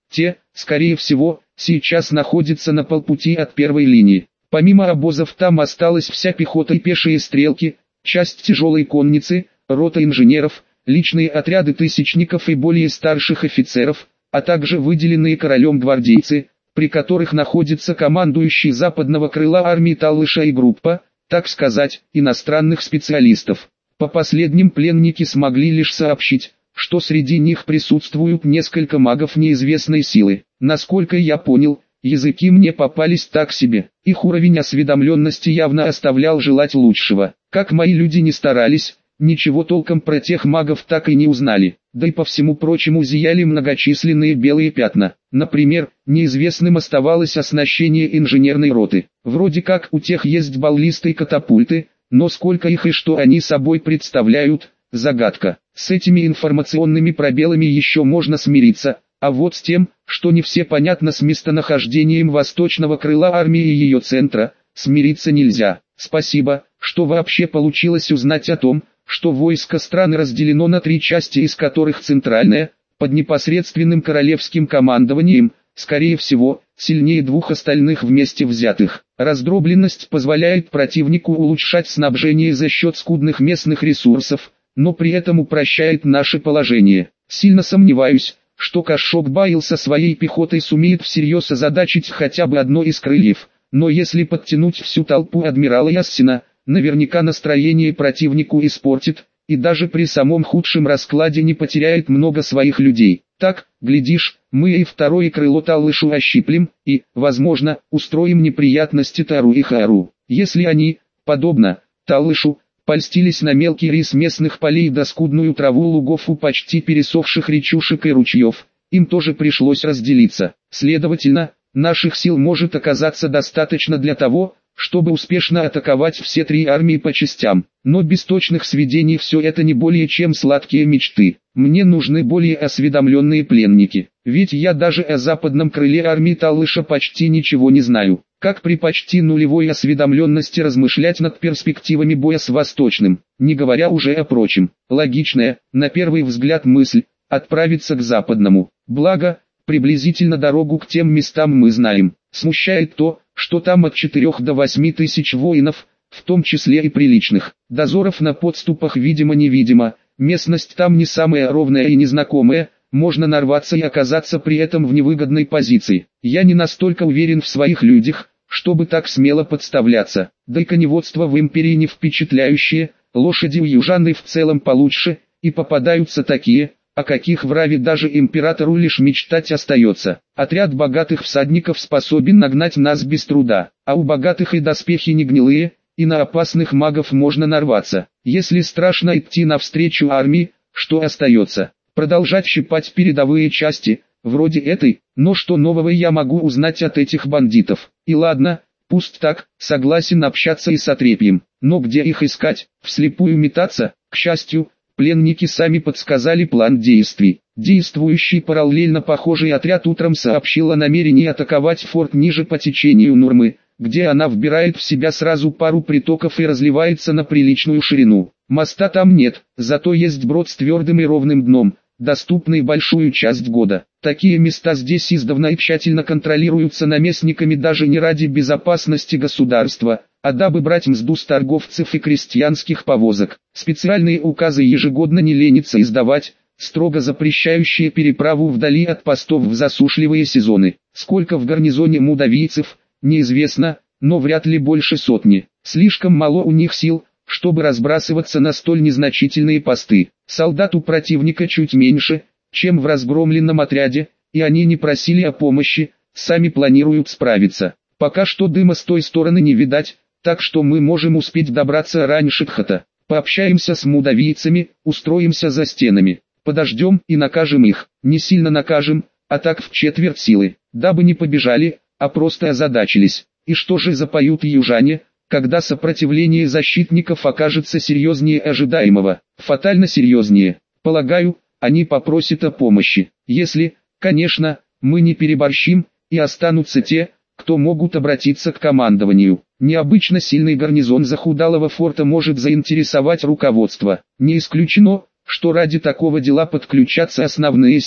Те, скорее всего, сейчас находятся на полпути от первой линии. Помимо обозов там осталась вся пехота и пешие стрелки, часть тяжелой конницы, рота инженеров, личные отряды тысячников и более старших офицеров, а также выделенные королем гвардейцы, при которых находится командующий западного крыла армии Таллыша и группа, так сказать, иностранных специалистов. По последним пленники смогли лишь сообщить, что среди них присутствуют несколько магов неизвестной силы. Насколько я понял, языки мне попались так себе, их уровень осведомленности явно оставлял желать лучшего. Как мои люди не старались, ничего толком про тех магов так и не узнали, да и по всему прочему зияли многочисленные белые пятна. Например, неизвестным оставалось оснащение инженерной роты. Вроде как у тех есть баллисты и катапульты, но сколько их и что они собой представляют – загадка. С этими информационными пробелами еще можно смириться, а вот с тем, что не все понятно с местонахождением восточного крыла армии и ее центра, смириться нельзя. Спасибо, что вообще получилось узнать о том, что войско страны разделено на 3 части, из которых центральная, под непосредственным королевским командованием, скорее всего, сильнее 2 остальных вместе взятых. Раздробленность позволяет противнику улучшать снабжение за счет скудных местных ресурсов, но при этом упрощает наше положение. Сильно сомневаюсь, что Кашшок-Байл со своей пехотой сумеет всерьез озадачить хотя бы одно из крыльев, но если подтянуть всю толпу адмирала Яссина, наверняка настроение противнику испортит, и даже при самом худшем раскладе не потеряет много своих людей. Так, глядишь, мы и второе крыло Таллышу ощиплем, и, возможно, устроим неприятности Тару и Хару. Если они, подобно Таллышу, польстились на мелкий рис местных полей да скудную траву лугов у почти пересохших речушек и ручьев, им тоже пришлось разделиться. Следовательно, наших сил может оказаться достаточно для того, чтобы успешно атаковать все 3 армии по частям. Но без точных сведений все это не более чем сладкие мечты. Мне нужны более осведомленные пленники, ведь я даже о западном крыле армии Таллыша почти ничего не знаю. Как при почти нулевой осведомленности размышлять над перспективами боя с восточным, не говоря уже о прочем. Логичная, на первый взгляд мысль, отправиться к западному. Благо, приблизительно дорогу к тем местам мы знаем. Смущает то, что там от 4 до 8 тысяч воинов, в том числе и приличных. Дозоров на подступах видимо-невидимо, местность там не самая ровная и незнакомая, можно нарваться и оказаться при этом в невыгодной позиции. Я не настолько уверен в своих людях, чтобы так смело подставляться. Да и коневодство в империи не впечатляющее, лошади у южан и в целом получше, и попадаются такие, о каких в Раве даже императору лишь мечтать остается. Отряд богатых всадников способен нагнать нас без труда, а у богатых и доспехи не гнилые, и на опасных магов можно нарваться. Если страшно идти навстречу армии, что остается? Продолжать щипать передовые части, вроде этой, но что нового я могу узнать от этих бандитов? И ладно, пусть так, согласен общаться и с отрепьем, но где их искать, вслепую метаться? К счастью, пленники сами подсказали план действий. Действующий параллельно похожий отряд утром сообщил о намерении атаковать форт ниже по течению Нурмы, где она вбирает в себя сразу пару притоков и разливается на приличную ширину. Моста там нет, зато есть брод с твердым и ровным дном, доступный большую часть года. Такие места здесь издавна и тщательно контролируются наместниками даже не ради безопасности государства, а дабы брать мзду с торговцев и крестьянских повозок. Специальные указы ежегодно не ленится издавать, строго запрещающие переправу вдали от постов в засушливые сезоны. Сколько в гарнизоне мудавийцев, неизвестно, но вряд ли больше 100. Слишком мало у них сил, чтобы разбрасываться на столь незначительные посты. Солдат у противника чуть меньше, чем в разгромленном отряде, и они не просили о помощи, сами планируют справиться. Пока что дыма с той стороны не видать, так что мы можем успеть добраться раньше Тхата. Пообщаемся с мудавийцами, устроимся за стенами, подождем и накажем их. Не сильно накажем, а так в четверть силы, дабы не побежали, а просто озадачились. И что же запоют южане, когда сопротивление защитников окажется серьезнее ожидаемого? Фатально серьезнее. Полагаю, они попросят о помощи. Если, конечно, мы не переборщим, и останутся те, кто могут обратиться к командованию. Необычно сильный гарнизон захудалого форта может заинтересовать руководство. Не исключено, что ради такого дела подключатся основные силы,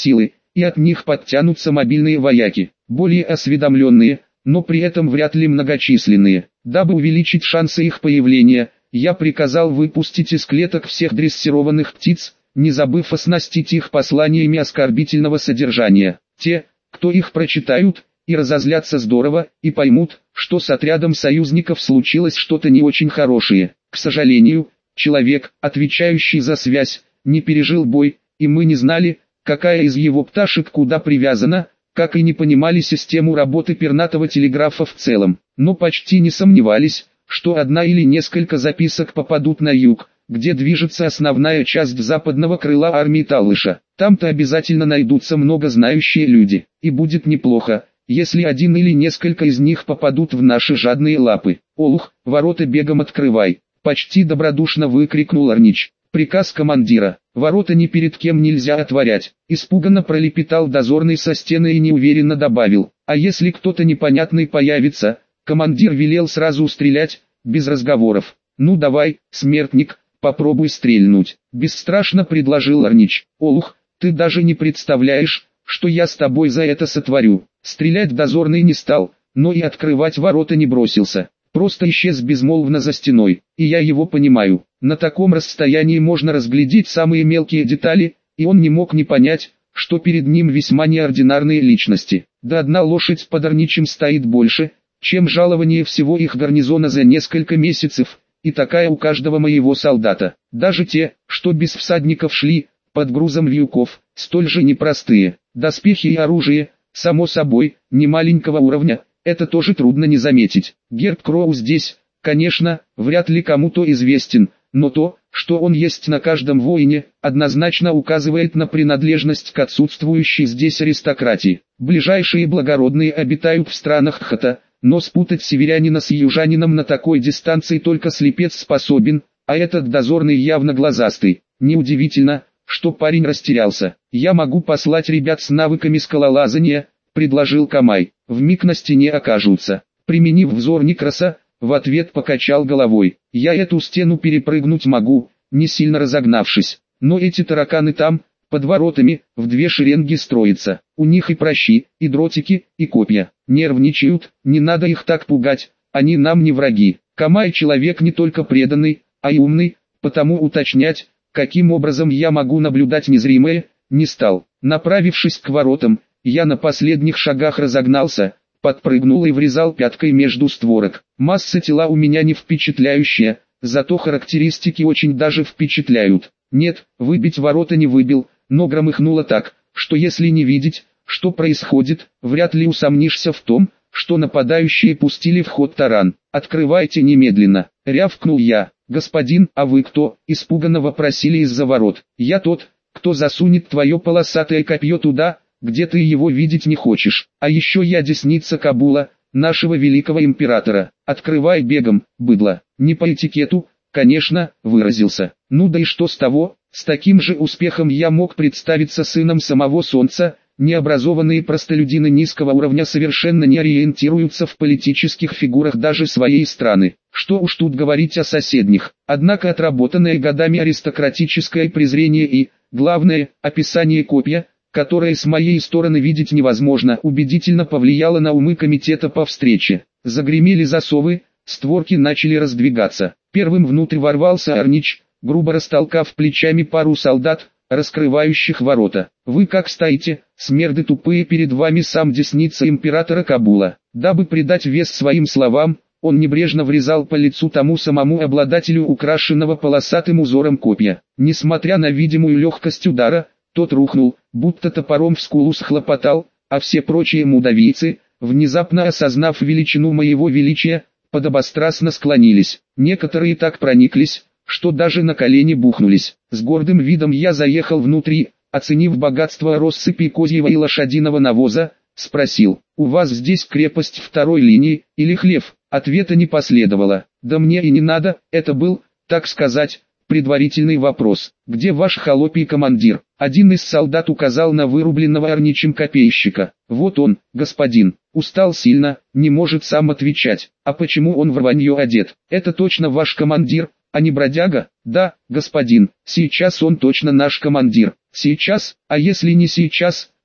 и от них подтянутся мобильные вояки, более осведомленные, но при этом вряд ли многочисленные. Дабы увеличить шансы их появления, я приказал выпустить из клеток всех дрессированных птиц, не забыв оснастить их посланиями оскорбительного содержания. Те, кто их прочитают, и разозлятся здорово, и поймут, что с отрядом союзников случилось что-то не очень хорошее. К сожалению, человек, отвечающий за связь, не пережил бой, и мы не знали, какая из его пташек куда привязана, как и не понимали систему работы пернатого телеграфа в целом, но почти не сомневались, что одна или несколько записок попадут на юг, где движется основная часть западного крыла армии Талыша. Там-то обязательно найдутся многознающие люди, и будет неплохо, если один или несколько из них попадут в наши жадные лапы. «Олух, ворота бегом открывай!» — почти добродушно выкрикнул Арнич. «Приказ командира. Ворота ни перед кем нельзя отворять», — испуганно пролепетал дозорный со стены и неуверенно добавил. «А если кто-то непонятный появится?» Командир велел сразу стрелять, без разговоров. «Ну давай, смертник, попробуй стрельнуть», — бесстрашно предложил Арнич. «Олух, ты даже не представляешь, что я с тобой за это сотворю». Стрелять дозорный не стал, но и открывать ворота не бросился. Просто исчез безмолвно за стеной, и я его понимаю. На таком расстоянии можно разглядеть самые мелкие детали, и он не мог не понять, что перед ним весьма неординарные личности. Да одна лошадь под Арничем стоит больше, чем жалование всего их гарнизона за несколько месяцев, и такая у каждого моего солдата. Даже те, что без всадников шли, под грузом вьюков, столь же непростые. Доспехи и оружие, само собой, не маленького уровня, это тоже трудно не заметить. Герб Кроу здесь, конечно, вряд ли кому-то известен, но то, что он есть на каждом воине, однозначно указывает на принадлежность к отсутствующей здесь аристократии. Ближайшие благородные обитают в странах Хата, но спутать северянина с южанином на такой дистанции только слепец способен, а этот дозорный явно глазастый. Неудивительно, что парень растерялся. «Я могу послать ребят с навыками скалолазания», — предложил Камай. «Вмиг на стене окажутся». Применив взор Никроса, в ответ покачал головой. «Я эту стену перепрыгнуть могу, не сильно разогнавшись. Но эти тараканы там, под воротами, в две шеренги строятся. У них и пращи, и дротики, и копья. Нервничают, не надо их так пугать, они нам не враги». Камай человек не только преданный, а и умный, потому уточнять, каким образом я могу наблюдать незримое, не стал. Направившись к воротам, я на последних шагах разогнался, подпрыгнул и врезал пяткой между створок. Масса тела у меня не впечатляющая, зато характеристики очень даже впечатляют. Нет, выбить ворота не выбил, но громыхнуло так, что если не видеть, что происходит, вряд ли усомнишься в том, что нападающие пустили в ход таран. «Открывайте немедленно», — рявкнул я. «Господин, а вы кто?» — испуганно вопросили из-за ворот. «Я тот, кто засунет твое полосатое копье туда, где ты его видеть не хочешь. А еще я десница Кабула, нашего великого императора. Открывай бегом, быдло». Не по этикету, конечно, выразился. Ну да и что с того? С таким же успехом я мог представиться сыном самого солнца. Необразованные простолюдины низкого уровня совершенно не ориентируются в политических фигурах даже своей страны. Что уж тут говорить о соседних. Однако отработанное годами аристократическое презрение и, главное, описание копья, которое с моей стороны видеть невозможно, убедительно повлияло на умы комитета по встрече. Загремели засовы, створки начали раздвигаться. Первым внутрь ворвался Арнич, грубо растолкав плечами пару солдат, раскрывающих ворота. «Вы как стоите, смерды тупые, перед вами сам десница императора Кабула». Дабы придать вес своим словам, он небрежно врезал по лицу тому самому обладателю украшенного полосатым узором копья. Несмотря на видимую легкость удара, тот рухнул, будто топором в скулу схлопотал, а все прочие мудавийцы, внезапно осознав величину моего величия, подобострастно склонились. Некоторые так прониклись, что даже на колени бухнулись. С гордым видом я заехал внутрь, оценив богатство россыпи козьего и лошадиного навоза, спросил: «У вас здесь крепость второй линии, или хлев?» Ответа не последовало. «Да мне и не надо», это был, так сказать, предварительный вопрос. «Где ваш холопий командир?» Один из солдат указал на вырубленного Арничем копейщика. «Вот он, господин. Устал сильно, не может сам отвечать. А почему он в рванье одет? Это точно ваш командир, а не бродяга?» «Да, господин, сейчас он точно наш командир». «Сейчас, а если не сейчас?»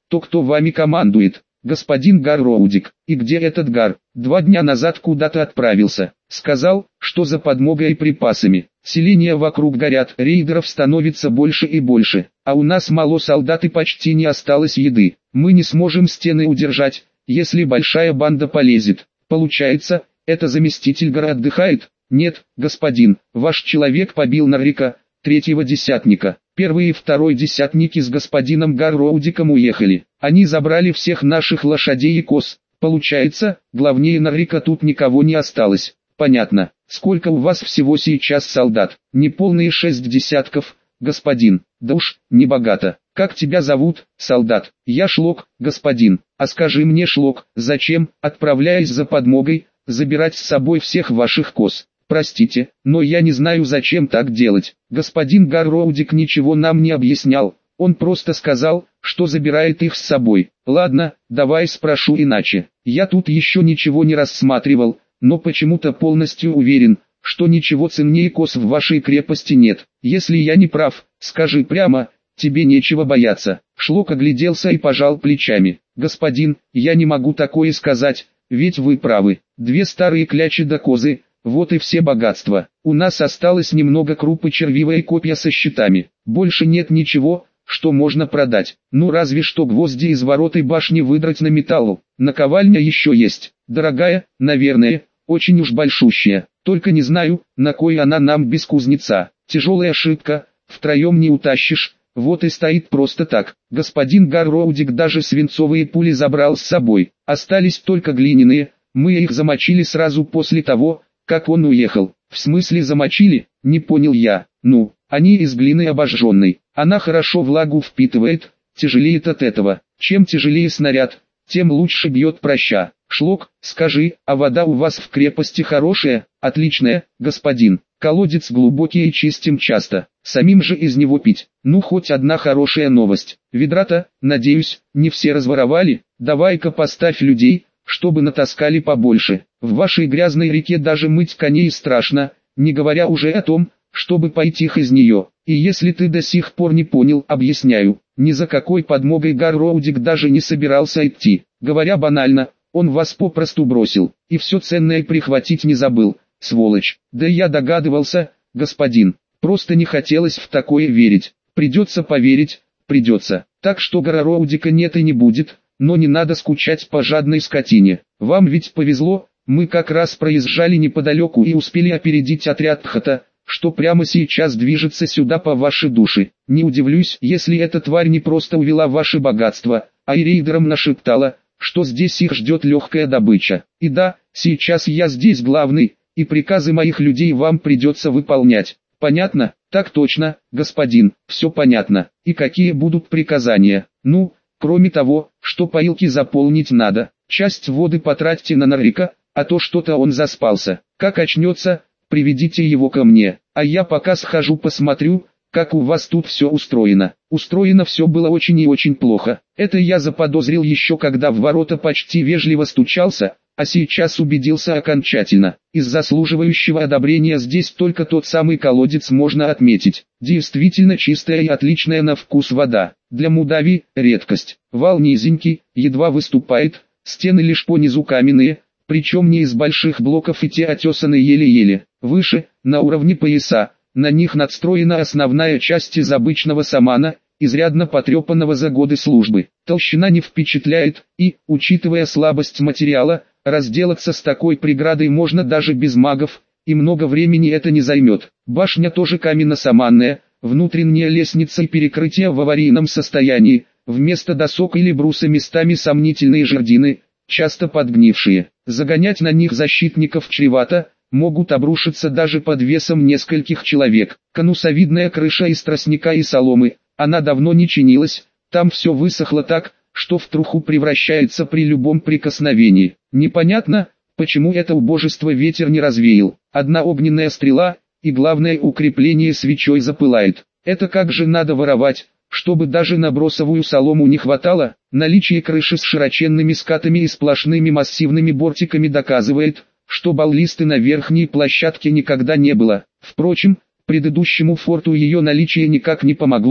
то кто вами командует? Господин Гарроудик. И где этот Гар? 2 дня назад куда-то отправился. Сказал, что за подмогой и припасами. Селения вокруг горят, рейдеров становится больше и больше. А у нас мало солдат и почти не осталось еды. Мы не сможем стены удержать, если большая банда полезет. Получается, это заместитель Гара отдыхает? Нет, господин, ваш человек побил Наррика, 3-го десятника. 1-й и 2-й десятники с господином Гарроудиком уехали. Они забрали всех наших лошадей и коз. Получается, главнее Наррика тут никого не осталось. Понятно. Сколько у вас всего сейчас солдат? Неполные 6 десятков, господин. Да уж, не богато. Как тебя зовут, солдат? Я Шлок, господин. А скажи мне, Шлок, зачем, отправляясь за подмогой, забирать с собой всех ваших коз? Простите, но я не знаю, зачем так делать. Господин Гарроудик ничего нам не объяснял. Он просто сказал, что забирает их с собой. Ладно, давай спрошу иначе. Я тут еще ничего не рассматривал, но почему-то полностью уверен, что ничего ценнее коз в вашей крепости нет. Если я не прав, скажи прямо, тебе нечего бояться. Шлок огляделся и пожал плечами. Господин, я не могу такое сказать, ведь вы правы. 2 старые клячи да козы. Вот и все богатства. У нас осталось немного крупы червивой и копья со щитами. Больше нет ничего, что можно продать. Ну разве что гвозди из ворот и башни выдрать на металлу. Наковальня еще есть. Дорогая, наверное, очень уж большущая. Только не знаю, на кой она нам без кузнеца. Тяжелая ошибка, втроем не утащишь. Вот и стоит просто так. Господин Гарроудик даже свинцовые пули забрал с собой. Остались только глиняные. Мы их замочили сразу после того, как он уехал. В смысле замочили? Не понял я. Ну, они из глины обожженной. Она хорошо влагу впитывает, тяжелеет от этого. Чем тяжелее снаряд, тем лучше бьет проща. Шлок, скажи, а вода у вас в крепости хорошая? Отличная, господин. Колодец глубокий и чистим часто. Самим же из него пить. Ну хоть одна хорошая новость. Ведра-то, надеюсь, не все разворовали? Давай-ка поставь людей, чтобы натаскали побольше. В вашей грязной реке даже мыть коней страшно, не говоря уже о том, чтобы пойти из нее. И если ты до сих пор не понял, объясняю, ни за какой подмогой Гарроудик даже не собирался идти. Говоря банально, он вас попросту бросил, и все ценное прихватить не забыл, сволочь. Да я догадывался, господин, просто не хотелось в такое верить. Придется поверить, придется. Так что Гарроудика нет и не будет. Но не надо скучать по жадной скотине. Вам ведь повезло, мы как раз проезжали неподалеку и успели опередить отряд Пхата, что прямо сейчас движется сюда по вашей душе. Не удивлюсь, если эта тварь не просто увела ваше богатство, а и рейдерам нашептала, что здесь их ждет легкая добыча. И да, сейчас я здесь главный, и приказы моих людей вам придется выполнять. Понятно? Так точно, господин, все понятно. И какие будут приказания? Ну, кроме того, что поилки заполнить надо, часть воды потратьте на Наррика, а то что-то он заспался. Как очнется, приведите его ко мне, а я пока схожу посмотрю, как у вас тут все устроено. Устроено все было очень и очень плохо. Это я заподозрил еще когда в ворота почти вежливо стучался, а сейчас убедился окончательно. Из заслуживающего одобрения здесь только тот самый колодец можно отметить. Действительно чистая и отличная на вкус вода. Для Мудави – редкость. Вал низенький, едва выступает, стены лишь по низу каменные, причем не из больших блоков и те отесаны еле-еле. Выше, на уровне пояса, на них надстроена основная часть из обычного самана, изрядно потрепанного за годы службы. Толщина не впечатляет, и, учитывая слабость материала, разделаться с такой преградой можно даже без магов, и много времени это не займет. Башня тоже каменно-саманная, внутренняя лестница и перекрытие в аварийном состоянии, вместо досок или бруса местами сомнительные жердины, часто подгнившие. Загонять на них защитников чревато, могут обрушиться даже под весом нескольких человек. Конусовидная крыша из тростника и соломы, она давно не чинилась, там все высохло так, что в труху превращается при любом прикосновении. Непонятно, почему это убожество ветер не развеял. Одна огненная стрела, и главное укрепление свечой запылает. Это как же надо воровать, чтобы даже на бросовую солому не хватало? Наличие крыши с широченными скатами и сплошными массивными бортиками доказывает, что баллисты на верхней площадке никогда не было. Впрочем, предыдущему форту ее наличие никак не помогло,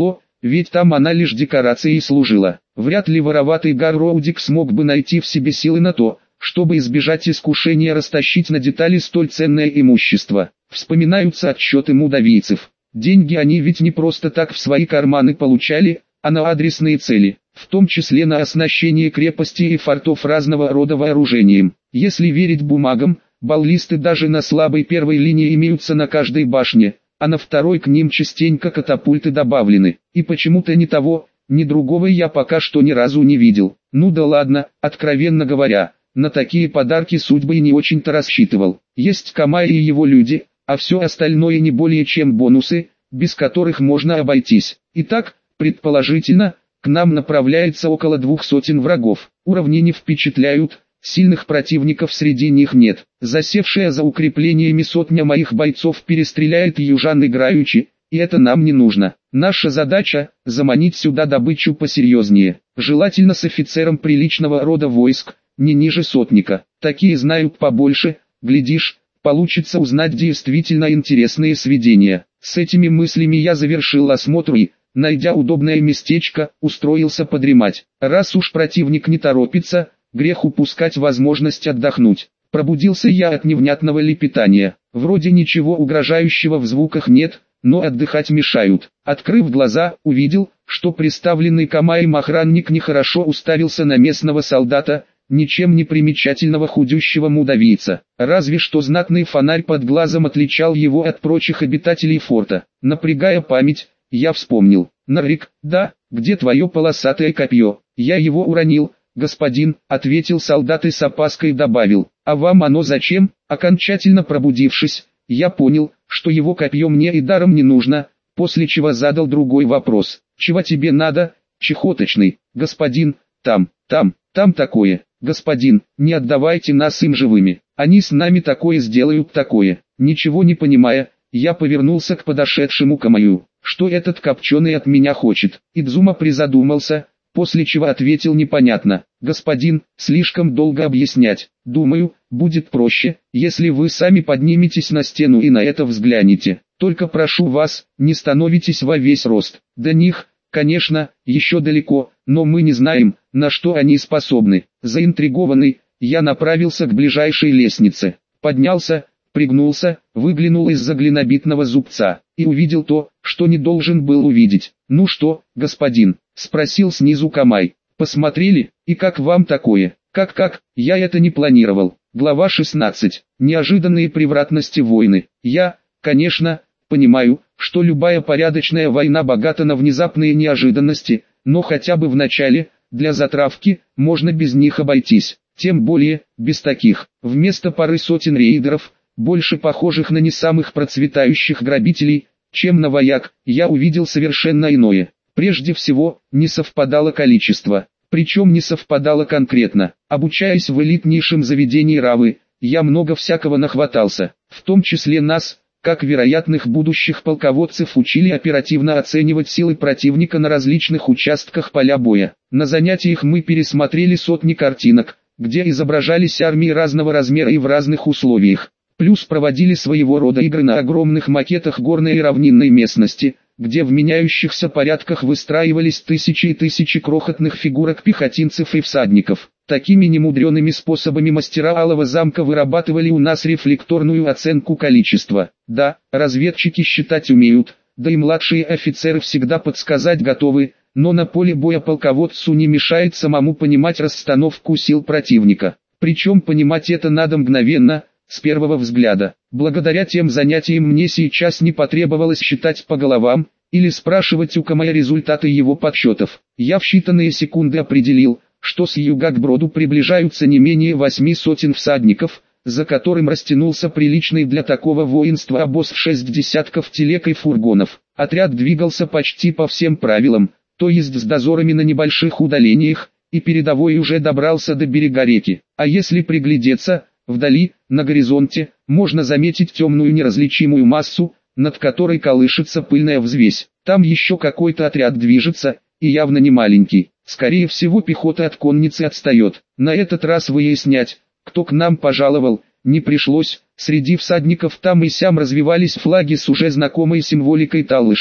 ведь там она лишь декорацией служила. Вряд ли вороватый Гарроудик смог бы найти в себе силы на то, чтобы избежать искушения растащить на детали столь ценное имущество. Вспоминаются отчеты мудавийцев. Деньги они ведь не просто так в свои карманы получали, а на адресные цели, в том числе на оснащение крепостей и фортов разного рода вооружением. Если верить бумагам, баллисты даже на слабой первой линии имеются на каждой башне, а на второй к ним частенько катапульты добавлены. И почему-то ни того, ни другого я пока что ни разу не видел. Ну да ладно, откровенно говоря, на такие подарки судьбы и не очень-то рассчитывал. Есть Камай и его люди, а все остальное не более чем бонусы, без которых можно обойтись. Итак, предположительно, к нам направляется около 200 врагов. Уровни не впечатляют, сильных противников среди них нет. Засевшая за укреплениями сотня моих бойцов перестреляет южан играючи, и это нам не нужно. Наша задача – заманить сюда добычу посерьезнее, желательно с офицером приличного рода войск, не ниже сотника. Такие знают побольше, глядишь, получится узнать действительно интересные сведения. С этими мыслями я завершил осмотр и, найдя удобное местечко, устроился подремать. Раз уж противник не торопится, грех упускать возможность отдохнуть. Пробудился я от невнятного лепетания. Вроде ничего угрожающего в звуках нет, но отдыхать мешают. Открыв глаза, увидел, что приставленный Камаем охранник нехорошо уставился на местного солдата, ничем не примечательного худющего мудавийца. Разве что знатный фонарь под глазом отличал его от прочих обитателей форта. Напрягая память, я вспомнил. «Нарик, да, где твое полосатое копье? Я его уронил, господин», — ответил солдат и с опаской добавил. «А вам оно зачем?» Окончательно пробудившись, я понял, что его копье мне и даром не нужно, после чего задал другой вопрос. «Чего тебе надо, чехоточный, господин? Там такое. Господин, не отдавайте нас им живыми. Они с нами такое сделают такое». Ничего не понимая, я повернулся к подошедшему Камаю. Что этот копченый от меня хочет? Идзума призадумался, после чего ответил непонятно. «Господин, слишком долго объяснять. Думаю, будет проще, если вы сами подниметесь на стену и на это взглянете. Только прошу вас, не становитесь во весь рост. До них, конечно, еще далеко, но мы не знаем, на что они способны». Заинтригованный, я направился к ближайшей лестнице. Поднялся, пригнулся, выглянул из-за глинобитного зубца и увидел то, что не должен был увидеть. «Ну что, господин?» — спросил снизу Камай. «Посмотрели, и как вам такое?» «Как, я это не планировал». Глава 16. Неожиданные превратности войны. Я, конечно, понимаю, что любая порядочная война богата на внезапные неожиданности, но хотя бы в начале, для затравки, можно без них обойтись. Тем более, без таких. Вместо пары сотен рейдеров, больше похожих на не самых процветающих грабителей, чем на вояк, я увидел совершенно иное. Прежде всего, не совпадало количество, причем не совпадало конкретно. Обучаясь в элитнейшем заведении Равы, я много всякого нахватался, в том числе нас, как вероятных будущих полководцев, учили оперативно оценивать силы противника на различных участках поля боя. На занятиях мы пересмотрели сотни картинок, где изображались армии разного размера и в разных условиях. Плюс проводили своего рода игры на огромных макетах горной и равнинной местности, где в меняющихся порядках выстраивались тысячи и тысячи крохотных фигурок пехотинцев и всадников. Такими немудреными способами мастера Алого замка вырабатывали у нас рефлекторную оценку количества. Да, разведчики считать умеют, да и младшие офицеры всегда подсказать готовы, но на поле боя полководцу не мешает самому понимать расстановку сил противника. Причем понимать это надо мгновенно, с первого взгляда. Благодаря тем занятиям мне сейчас не потребовалось считать по головам, или спрашивать у Камая результаты его подсчетов. Я в считанные секунды определил, что с юга к броду приближаются не менее 8 сотен всадников, за которым растянулся приличный для такого воинства обоз в 6 десятков телег и фургонов. Отряд двигался почти по всем правилам, то есть с дозорами на небольших удалениях, и передовой уже добрался до берега реки. А если приглядеться, вдали, на горизонте, можно заметить темную неразличимую массу, над которой колышется пыльная взвесь. Там еще какой-то отряд движется, и явно не маленький. Скорее всего, пехота от конницы отстает. На этот раз выяснять, кто к нам пожаловал, не пришлось. Среди всадников там и сям развивались флаги с уже знакомой символикой Талыша.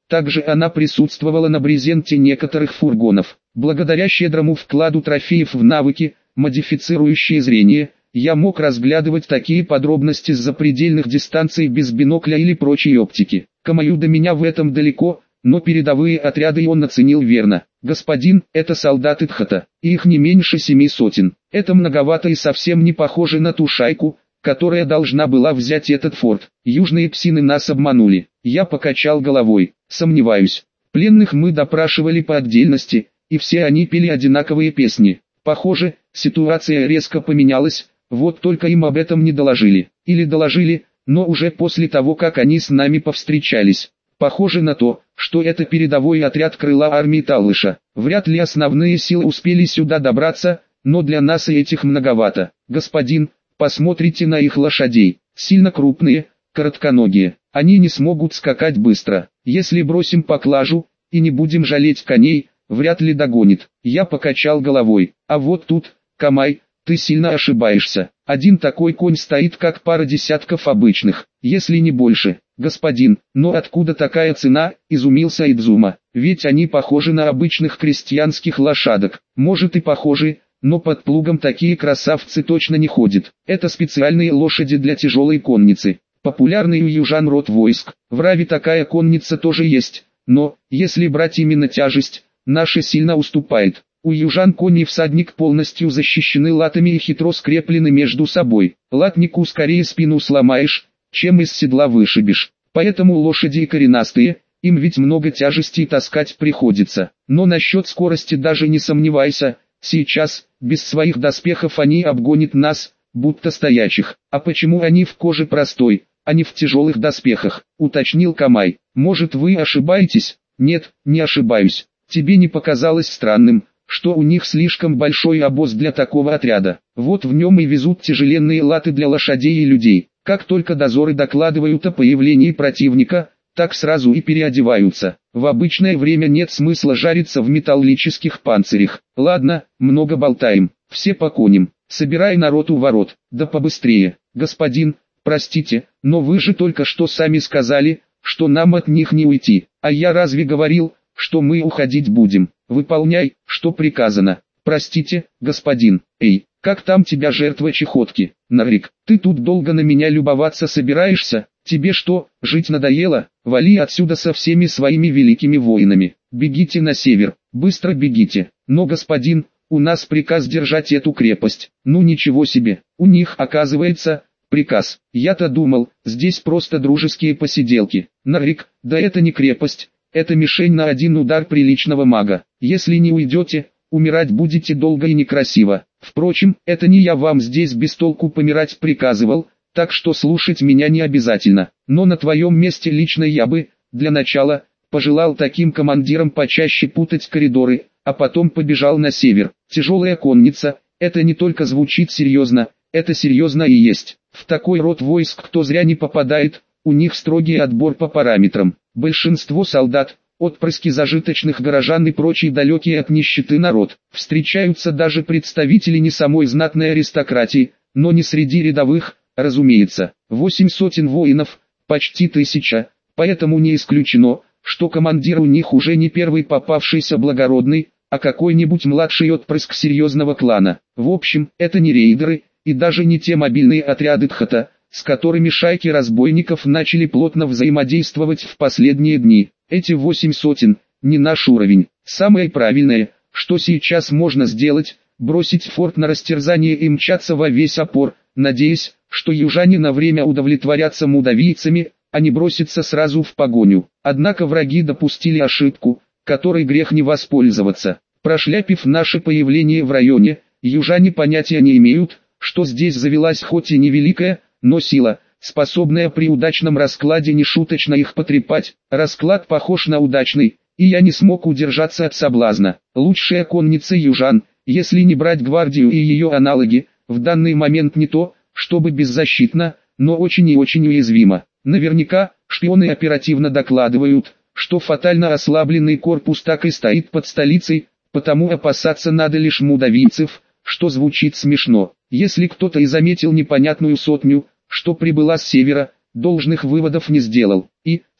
Также она присутствовала на брезенте некоторых фургонов. Благодаря щедрому вкладу трофеев в навыки, модифицирующие зрение, я мог разглядывать такие подробности с запредельных дистанций без бинокля или прочей оптики. Камаю до меня в этом далеко, но передовые отряды он оценил верно. Господин, это солдаты Тхата, и их не меньше 7 сотен. Это многовато и совсем не похоже на ту шайку, которая должна была взять этот форт. Южные псины нас обманули. Я покачал головой. Сомневаюсь. Пленных мы допрашивали по отдельности, и все они пели одинаковые песни. Похоже, ситуация резко поменялась, вот только им об этом не доложили. Или доложили, но уже после того, как они с нами повстречались. Похоже на то, что это передовой отряд крыла армии Талыша. Вряд ли основные силы успели сюда добраться, но для нас и этих многовато. Господин, посмотрите на их лошадей. Сильно крупные, коротконогие. Они не смогут скакать быстро. Если бросим поклажу, и не будем жалеть коней, вряд ли догонит. Я покачал головой. А вот тут, Камай, ты сильно ошибаешься. Один такой конь стоит как пара десятков обычных, если не больше. Господин, но откуда такая цена, изумился Идзума. Ведь они похожи на обычных крестьянских лошадок. Может и похожи, но под плугом такие красавцы точно не ходят. Это специальные лошади для тяжелой конницы. Популярный у южан род войск. В Раве такая конница тоже есть, но, если брать именно тяжесть, наша сильно уступает. У южан конь и всадник полностью защищены латами и хитро скреплены между собой. Латнику скорее спину сломаешь, чем из седла вышибешь. Поэтому лошади и коренастые, им ведь много тяжестей таскать приходится. Но насчет скорости даже не сомневайся, сейчас, без своих доспехов они обгонят нас, будто стоячих. А почему они в коже простой, а не в тяжелых доспехах, уточнил Камай. Может вы ошибаетесь? Нет, не ошибаюсь. Тебе не показалось странным, что у них слишком большой обоз для такого отряда? Вот в нем и везут тяжеленные латы для лошадей и людей. Как только дозоры докладывают о появлении противника, так сразу и переодеваются. В обычное время нет смысла жариться в металлических панцирях. Ладно, много болтаем, все по коням. Собирай народ у ворот, да побыстрее. Господин, простите, но вы же только что сами сказали, что нам от них не уйти. А я разве говорил, что мы уходить будем? Выполняй, что приказано. Простите, господин. Эй, как там тебя жертва чехотки? Нарик, ты тут долго на меня любоваться собираешься? Тебе что, жить надоело? Вали отсюда со всеми своими великими воинами. Бегите на север, быстро бегите. Но господин, у нас приказ держать эту крепость. Ну ничего себе, у них оказывается приказ. Я-то думал, здесь просто дружеские посиделки. Нарик, да это не крепость. Это мишень на один удар приличного мага. Если не уйдете, умирать будете долго и некрасиво. Впрочем, это не я вам здесь без толку помирать приказывал, так что слушать меня не обязательно. Но на твоем месте лично я бы, для начала, пожелал таким командирам почаще путать коридоры, а потом побежал на север. Тяжелая конница, это не только звучит серьезно, это серьезно и есть. В такой род войск кто зря не попадает, у них строгий отбор по параметрам. Большинство солдат, отпрыски зажиточных горожан и прочий далекий от нищеты народ. Встречаются даже представители не самой знатной аристократии, но не среди рядовых, разумеется. 8 сотен воинов, почти 1000, поэтому не исключено, что командир у них уже не первый попавшийся благородный, а какой-нибудь младший отпрыск серьезного клана. В общем, это не рейдеры, и даже не те мобильные отряды Тхата, с которыми шайки разбойников начали плотно взаимодействовать в последние дни. Эти 8 сотен, не наш уровень. Самое правильное, что сейчас можно сделать, бросить форт на растерзание и мчаться во весь опор, надеясь, что южане на время удовлетворятся мудавийцами, а не бросятся сразу в погоню. Однако враги допустили ошибку, которой грех не воспользоваться. Прошляпив наше появление в районе, южане понятия не имеют, что здесь завелась хоть и невеликая, но сила, способная при удачном раскладе нешуточно их потрепать. Расклад похож на удачный, и я не смог удержаться от соблазна. Лучшая конница южан, если не брать гвардию и ее аналоги, в данный момент не то, чтобы беззащитна, но очень и очень уязвима. Наверняка, шпионы оперативно докладывают, что фатально ослабленный корпус так и стоит под столицей, потому опасаться надо лишь мудавийцев, что звучит смешно. Если кто-то и заметил непонятную сотню, что прибыла с севера, должных выводов не сделал. И,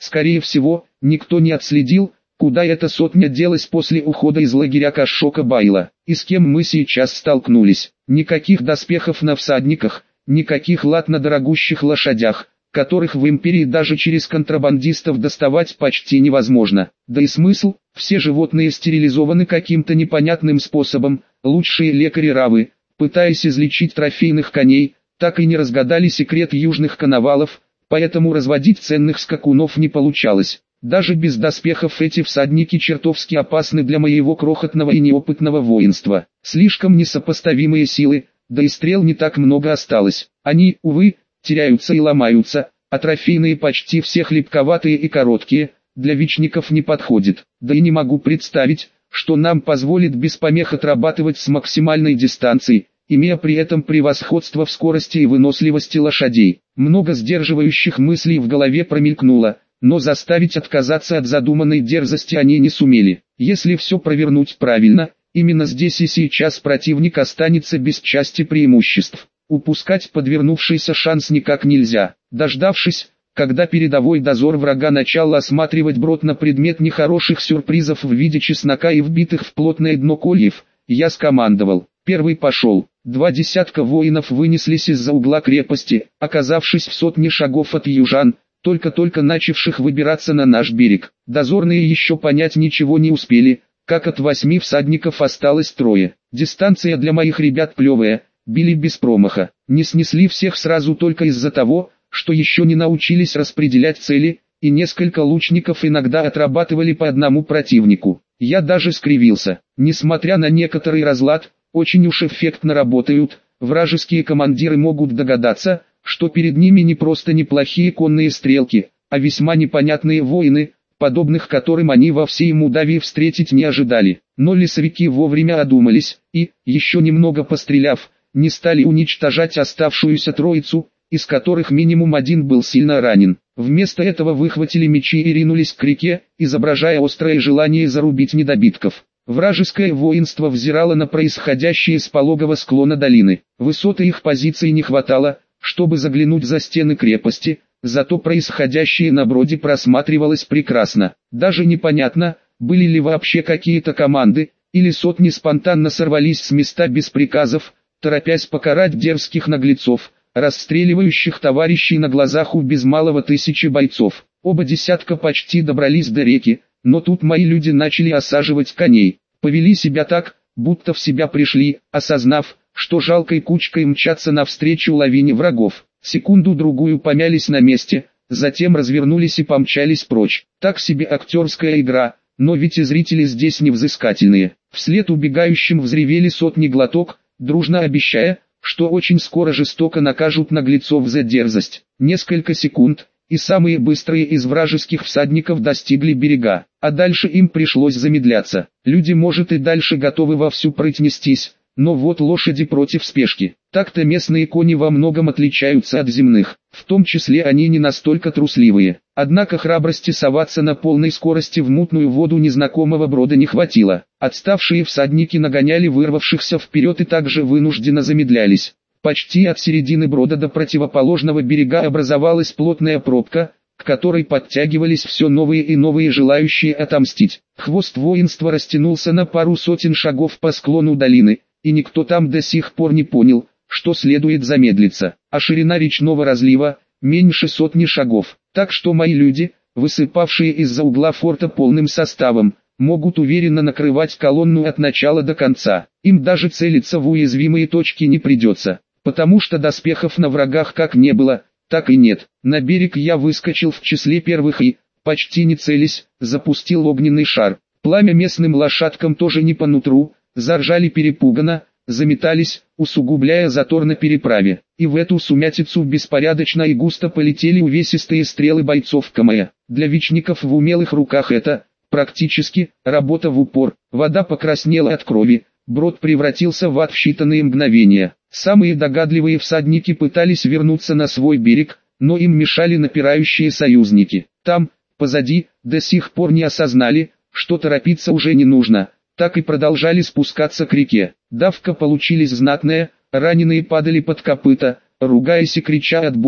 Скорее всего, никто не отследил, куда эта сотня делась после ухода из лагеря Кашока-Байла. И с кем мы сейчас столкнулись? Никаких доспехов на всадниках, никаких лат на дорогущих лошадях, которых в империи даже через контрабандистов доставать почти невозможно. Да и смысл, все животные стерилизованы каким-то непонятным способом, лучшие лекари Равы, пытаясь излечить трофейных коней, так и не разгадали секрет южных коновалов, поэтому разводить ценных скакунов не получалось. Даже без доспехов эти всадники чертовски опасны для моего крохотного и неопытного воинства. Слишком несопоставимые силы, да и стрел не так много осталось. Они, увы, теряются и ломаются, а трофейные почти все хлипковатые и короткие, для вечников не подходит. Да и не могу представить, что нам позволит без помех отрабатывать с максимальной дистанции, имея при этом превосходство в скорости и выносливости лошадей. Много сдерживающих мыслей в голове промелькнуло, но заставить отказаться от задуманной дерзости они не сумели. Если все провернуть правильно, именно здесь и сейчас противник останется без части преимуществ. Упускать подвернувшийся шанс никак нельзя. Дождавшись, когда передовой дозор врага начал осматривать брод на предмет нехороших сюрпризов в виде чеснока и вбитых в плотное дно кольев, я скомандовал. Первый пошел. 2 десятка воинов вынеслись из-за угла крепости, оказавшись в сотне шагов от южан, только-только начавших выбираться на наш берег. Дозорные еще понять ничего не успели, как от 8 всадников осталось 3. Дистанция для моих ребят плевая, били без промаха. Не снесли всех сразу только из-за того, что еще не научились распределять цели, и несколько лучников иногда отрабатывали по одному противнику. Я даже скривился. Несмотря на некоторый разлад, очень уж эффектно работают, вражеские командиры могут догадаться, что перед ними не просто неплохие конные стрелки, а весьма непонятные воины, подобных которым они во всей Мудавии встретить не ожидали. Но лесовики вовремя одумались, и, еще немного постреляв, не стали уничтожать оставшуюся троицу, из которых минимум один был сильно ранен. Вместо этого выхватили мечи и ринулись к реке, изображая острое желание зарубить недобитков. Вражеское воинство взирало на происходящее с пологого склона долины. Высоты их позиций не хватало, чтобы заглянуть за стены крепости, зато происходящее на броде просматривалось прекрасно. Даже непонятно, были ли вообще какие-то команды, или сотни спонтанно сорвались с места без приказов, торопясь покарать дерзких наглецов, расстреливающих товарищей на глазах у без малого 1000 бойцов. Оба десятка почти добрались до реки, но тут мои люди начали осаживать коней. Повели себя так, будто в себя пришли, осознав, что жалкой кучкой мчатся навстречу лавине врагов. Секунду-другую помялись на месте, затем развернулись и помчались прочь. Так себе актерская игра, но ведь и зрители здесь невзыскательные. Вслед убегающим взревели сотни глоток, дружно обещая, что очень скоро жестоко накажут наглецов за дерзость. Несколько секунд, и самые быстрые из вражеских всадников достигли берега, а дальше им пришлось замедляться. Люди, может, и дальше готовы во всю прыть нестись, но вот лошади против спешки. Так-то местные кони во многом отличаются от земных, в том числе они не настолько трусливые. Однако храбрости соваться на полной скорости в мутную воду незнакомого брода не хватило. Отставшие всадники нагоняли вырвавшихся вперед и также вынужденно замедлялись. Почти от середины брода до противоположного берега образовалась плотная пробка, к которой подтягивались все новые и новые желающие отомстить. Хвост воинства растянулся на пару сотен шагов по склону долины, и никто там до сих пор не понял, что следует замедлиться, а ширина речного разлива меньше сотни шагов, так что мои люди, высыпавшие из-за угла форта полным составом, могут уверенно накрывать колонну от начала до конца. Им даже целиться в уязвимые точки не придется, потому что доспехов на врагах как не было, так и нет. На берег я выскочил в числе первых и, почти не целясь, запустил огненный шар. Пламя местным лошадкам тоже не по нутру, заржали перепуганно, заметались, усугубляя затор на переправе. И в эту сумятицу беспорядочно и густо полетели увесистые стрелы бойцов КМЭ. Для вечников в умелых руках это, практически, работа в упор. Вода покраснела от крови, брод превратился в ад в считанные мгновения. Самые догадливые всадники пытались вернуться на свой берег, но им мешали напирающие союзники. Там, позади, до сих пор не осознали, что торопиться уже не нужно, так и продолжали спускаться к реке. Давка получились знатная, раненые падали под копыта, ругаясь и крича от боли,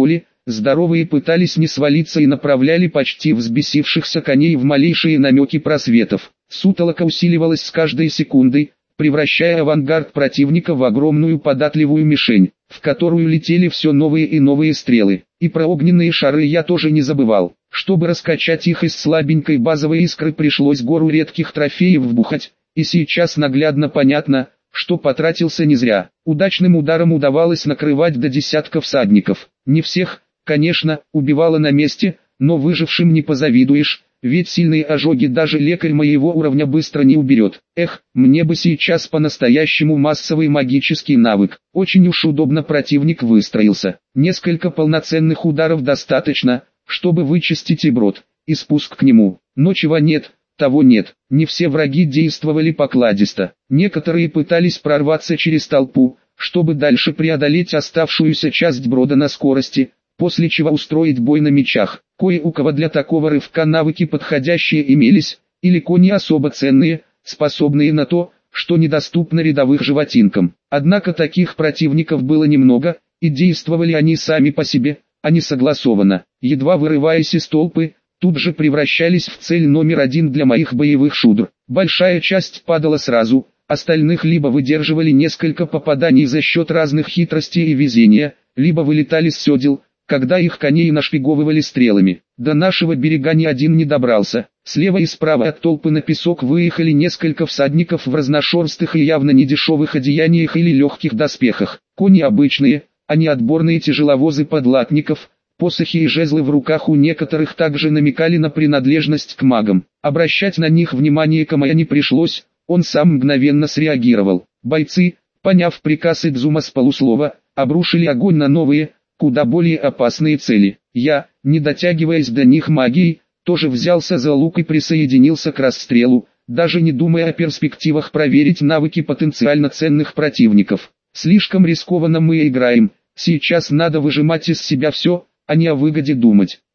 Здоровые пытались не свалиться и направляли почти взбесившихся коней в малейшие намеки просветов. Сутолока усиливалась с каждой секундой, превращая авангард противника в огромную податливую мишень, в которую летели все новые и новые стрелы. И про огненные шары я тоже не забывал. Чтобы раскачать их из слабенькой базовой искры, пришлось гору редких трофеев вбухать, и сейчас наглядно понятно, что потратился не зря. Удачным ударом удавалось накрывать до десятка всадников. Не всех, конечно, убивало на месте, но выжившим не позавидуешь, ведь сильные ожоги даже лекарь моего уровня быстро не уберет. Эх, мне бы сейчас по-настоящему массовый магический навык. Очень уж удобно противник выстроился. Несколько полноценных ударов достаточно, чтобы вычистить и брод, и спуск к нему. Но чего нет, того нет. Не все враги действовали покладисто. Некоторые пытались прорваться через толпу, чтобы дальше преодолеть оставшуюся часть брода на скорости, после чего устроить бой на мечах. Кое у кого для такого рывка навыки подходящие имелись, или кони особо ценные, способные на то, что недоступно рядовых животинкам. Однако таких противников было немного, и действовали они сами по себе, а не согласованно. Едва вырываясь из толпы, тут же превращались в цель номер один для моих боевых шудр. Большая часть падала сразу, остальных либо выдерживали несколько попаданий за счет разных хитростей и везения, либо вылетали с седел, когда их коней нашпиговывали стрелами. До нашего берега ни один не добрался. Слева и справа от толпы на песок выехали несколько всадников в разношерстных и явно недешевых одеяниях или легких доспехах. Кони обычные, а не отборные тяжеловозы подлатников. Посохи и жезлы в руках у некоторых также намекали на принадлежность к магам. Обращать на них внимание Камая не пришлось, он сам мгновенно среагировал. Бойцы, поняв приказ Идзума с полуслова, обрушили огонь на новые, куда более опасные цели. Я, не дотягиваясь до них магией, тоже взялся за лук и присоединился к расстрелу, даже не думая о перспективах проверить навыки потенциально ценных противников. Слишком рискованно мы играем, сейчас надо выжимать из себя все, а не о выгоде думать.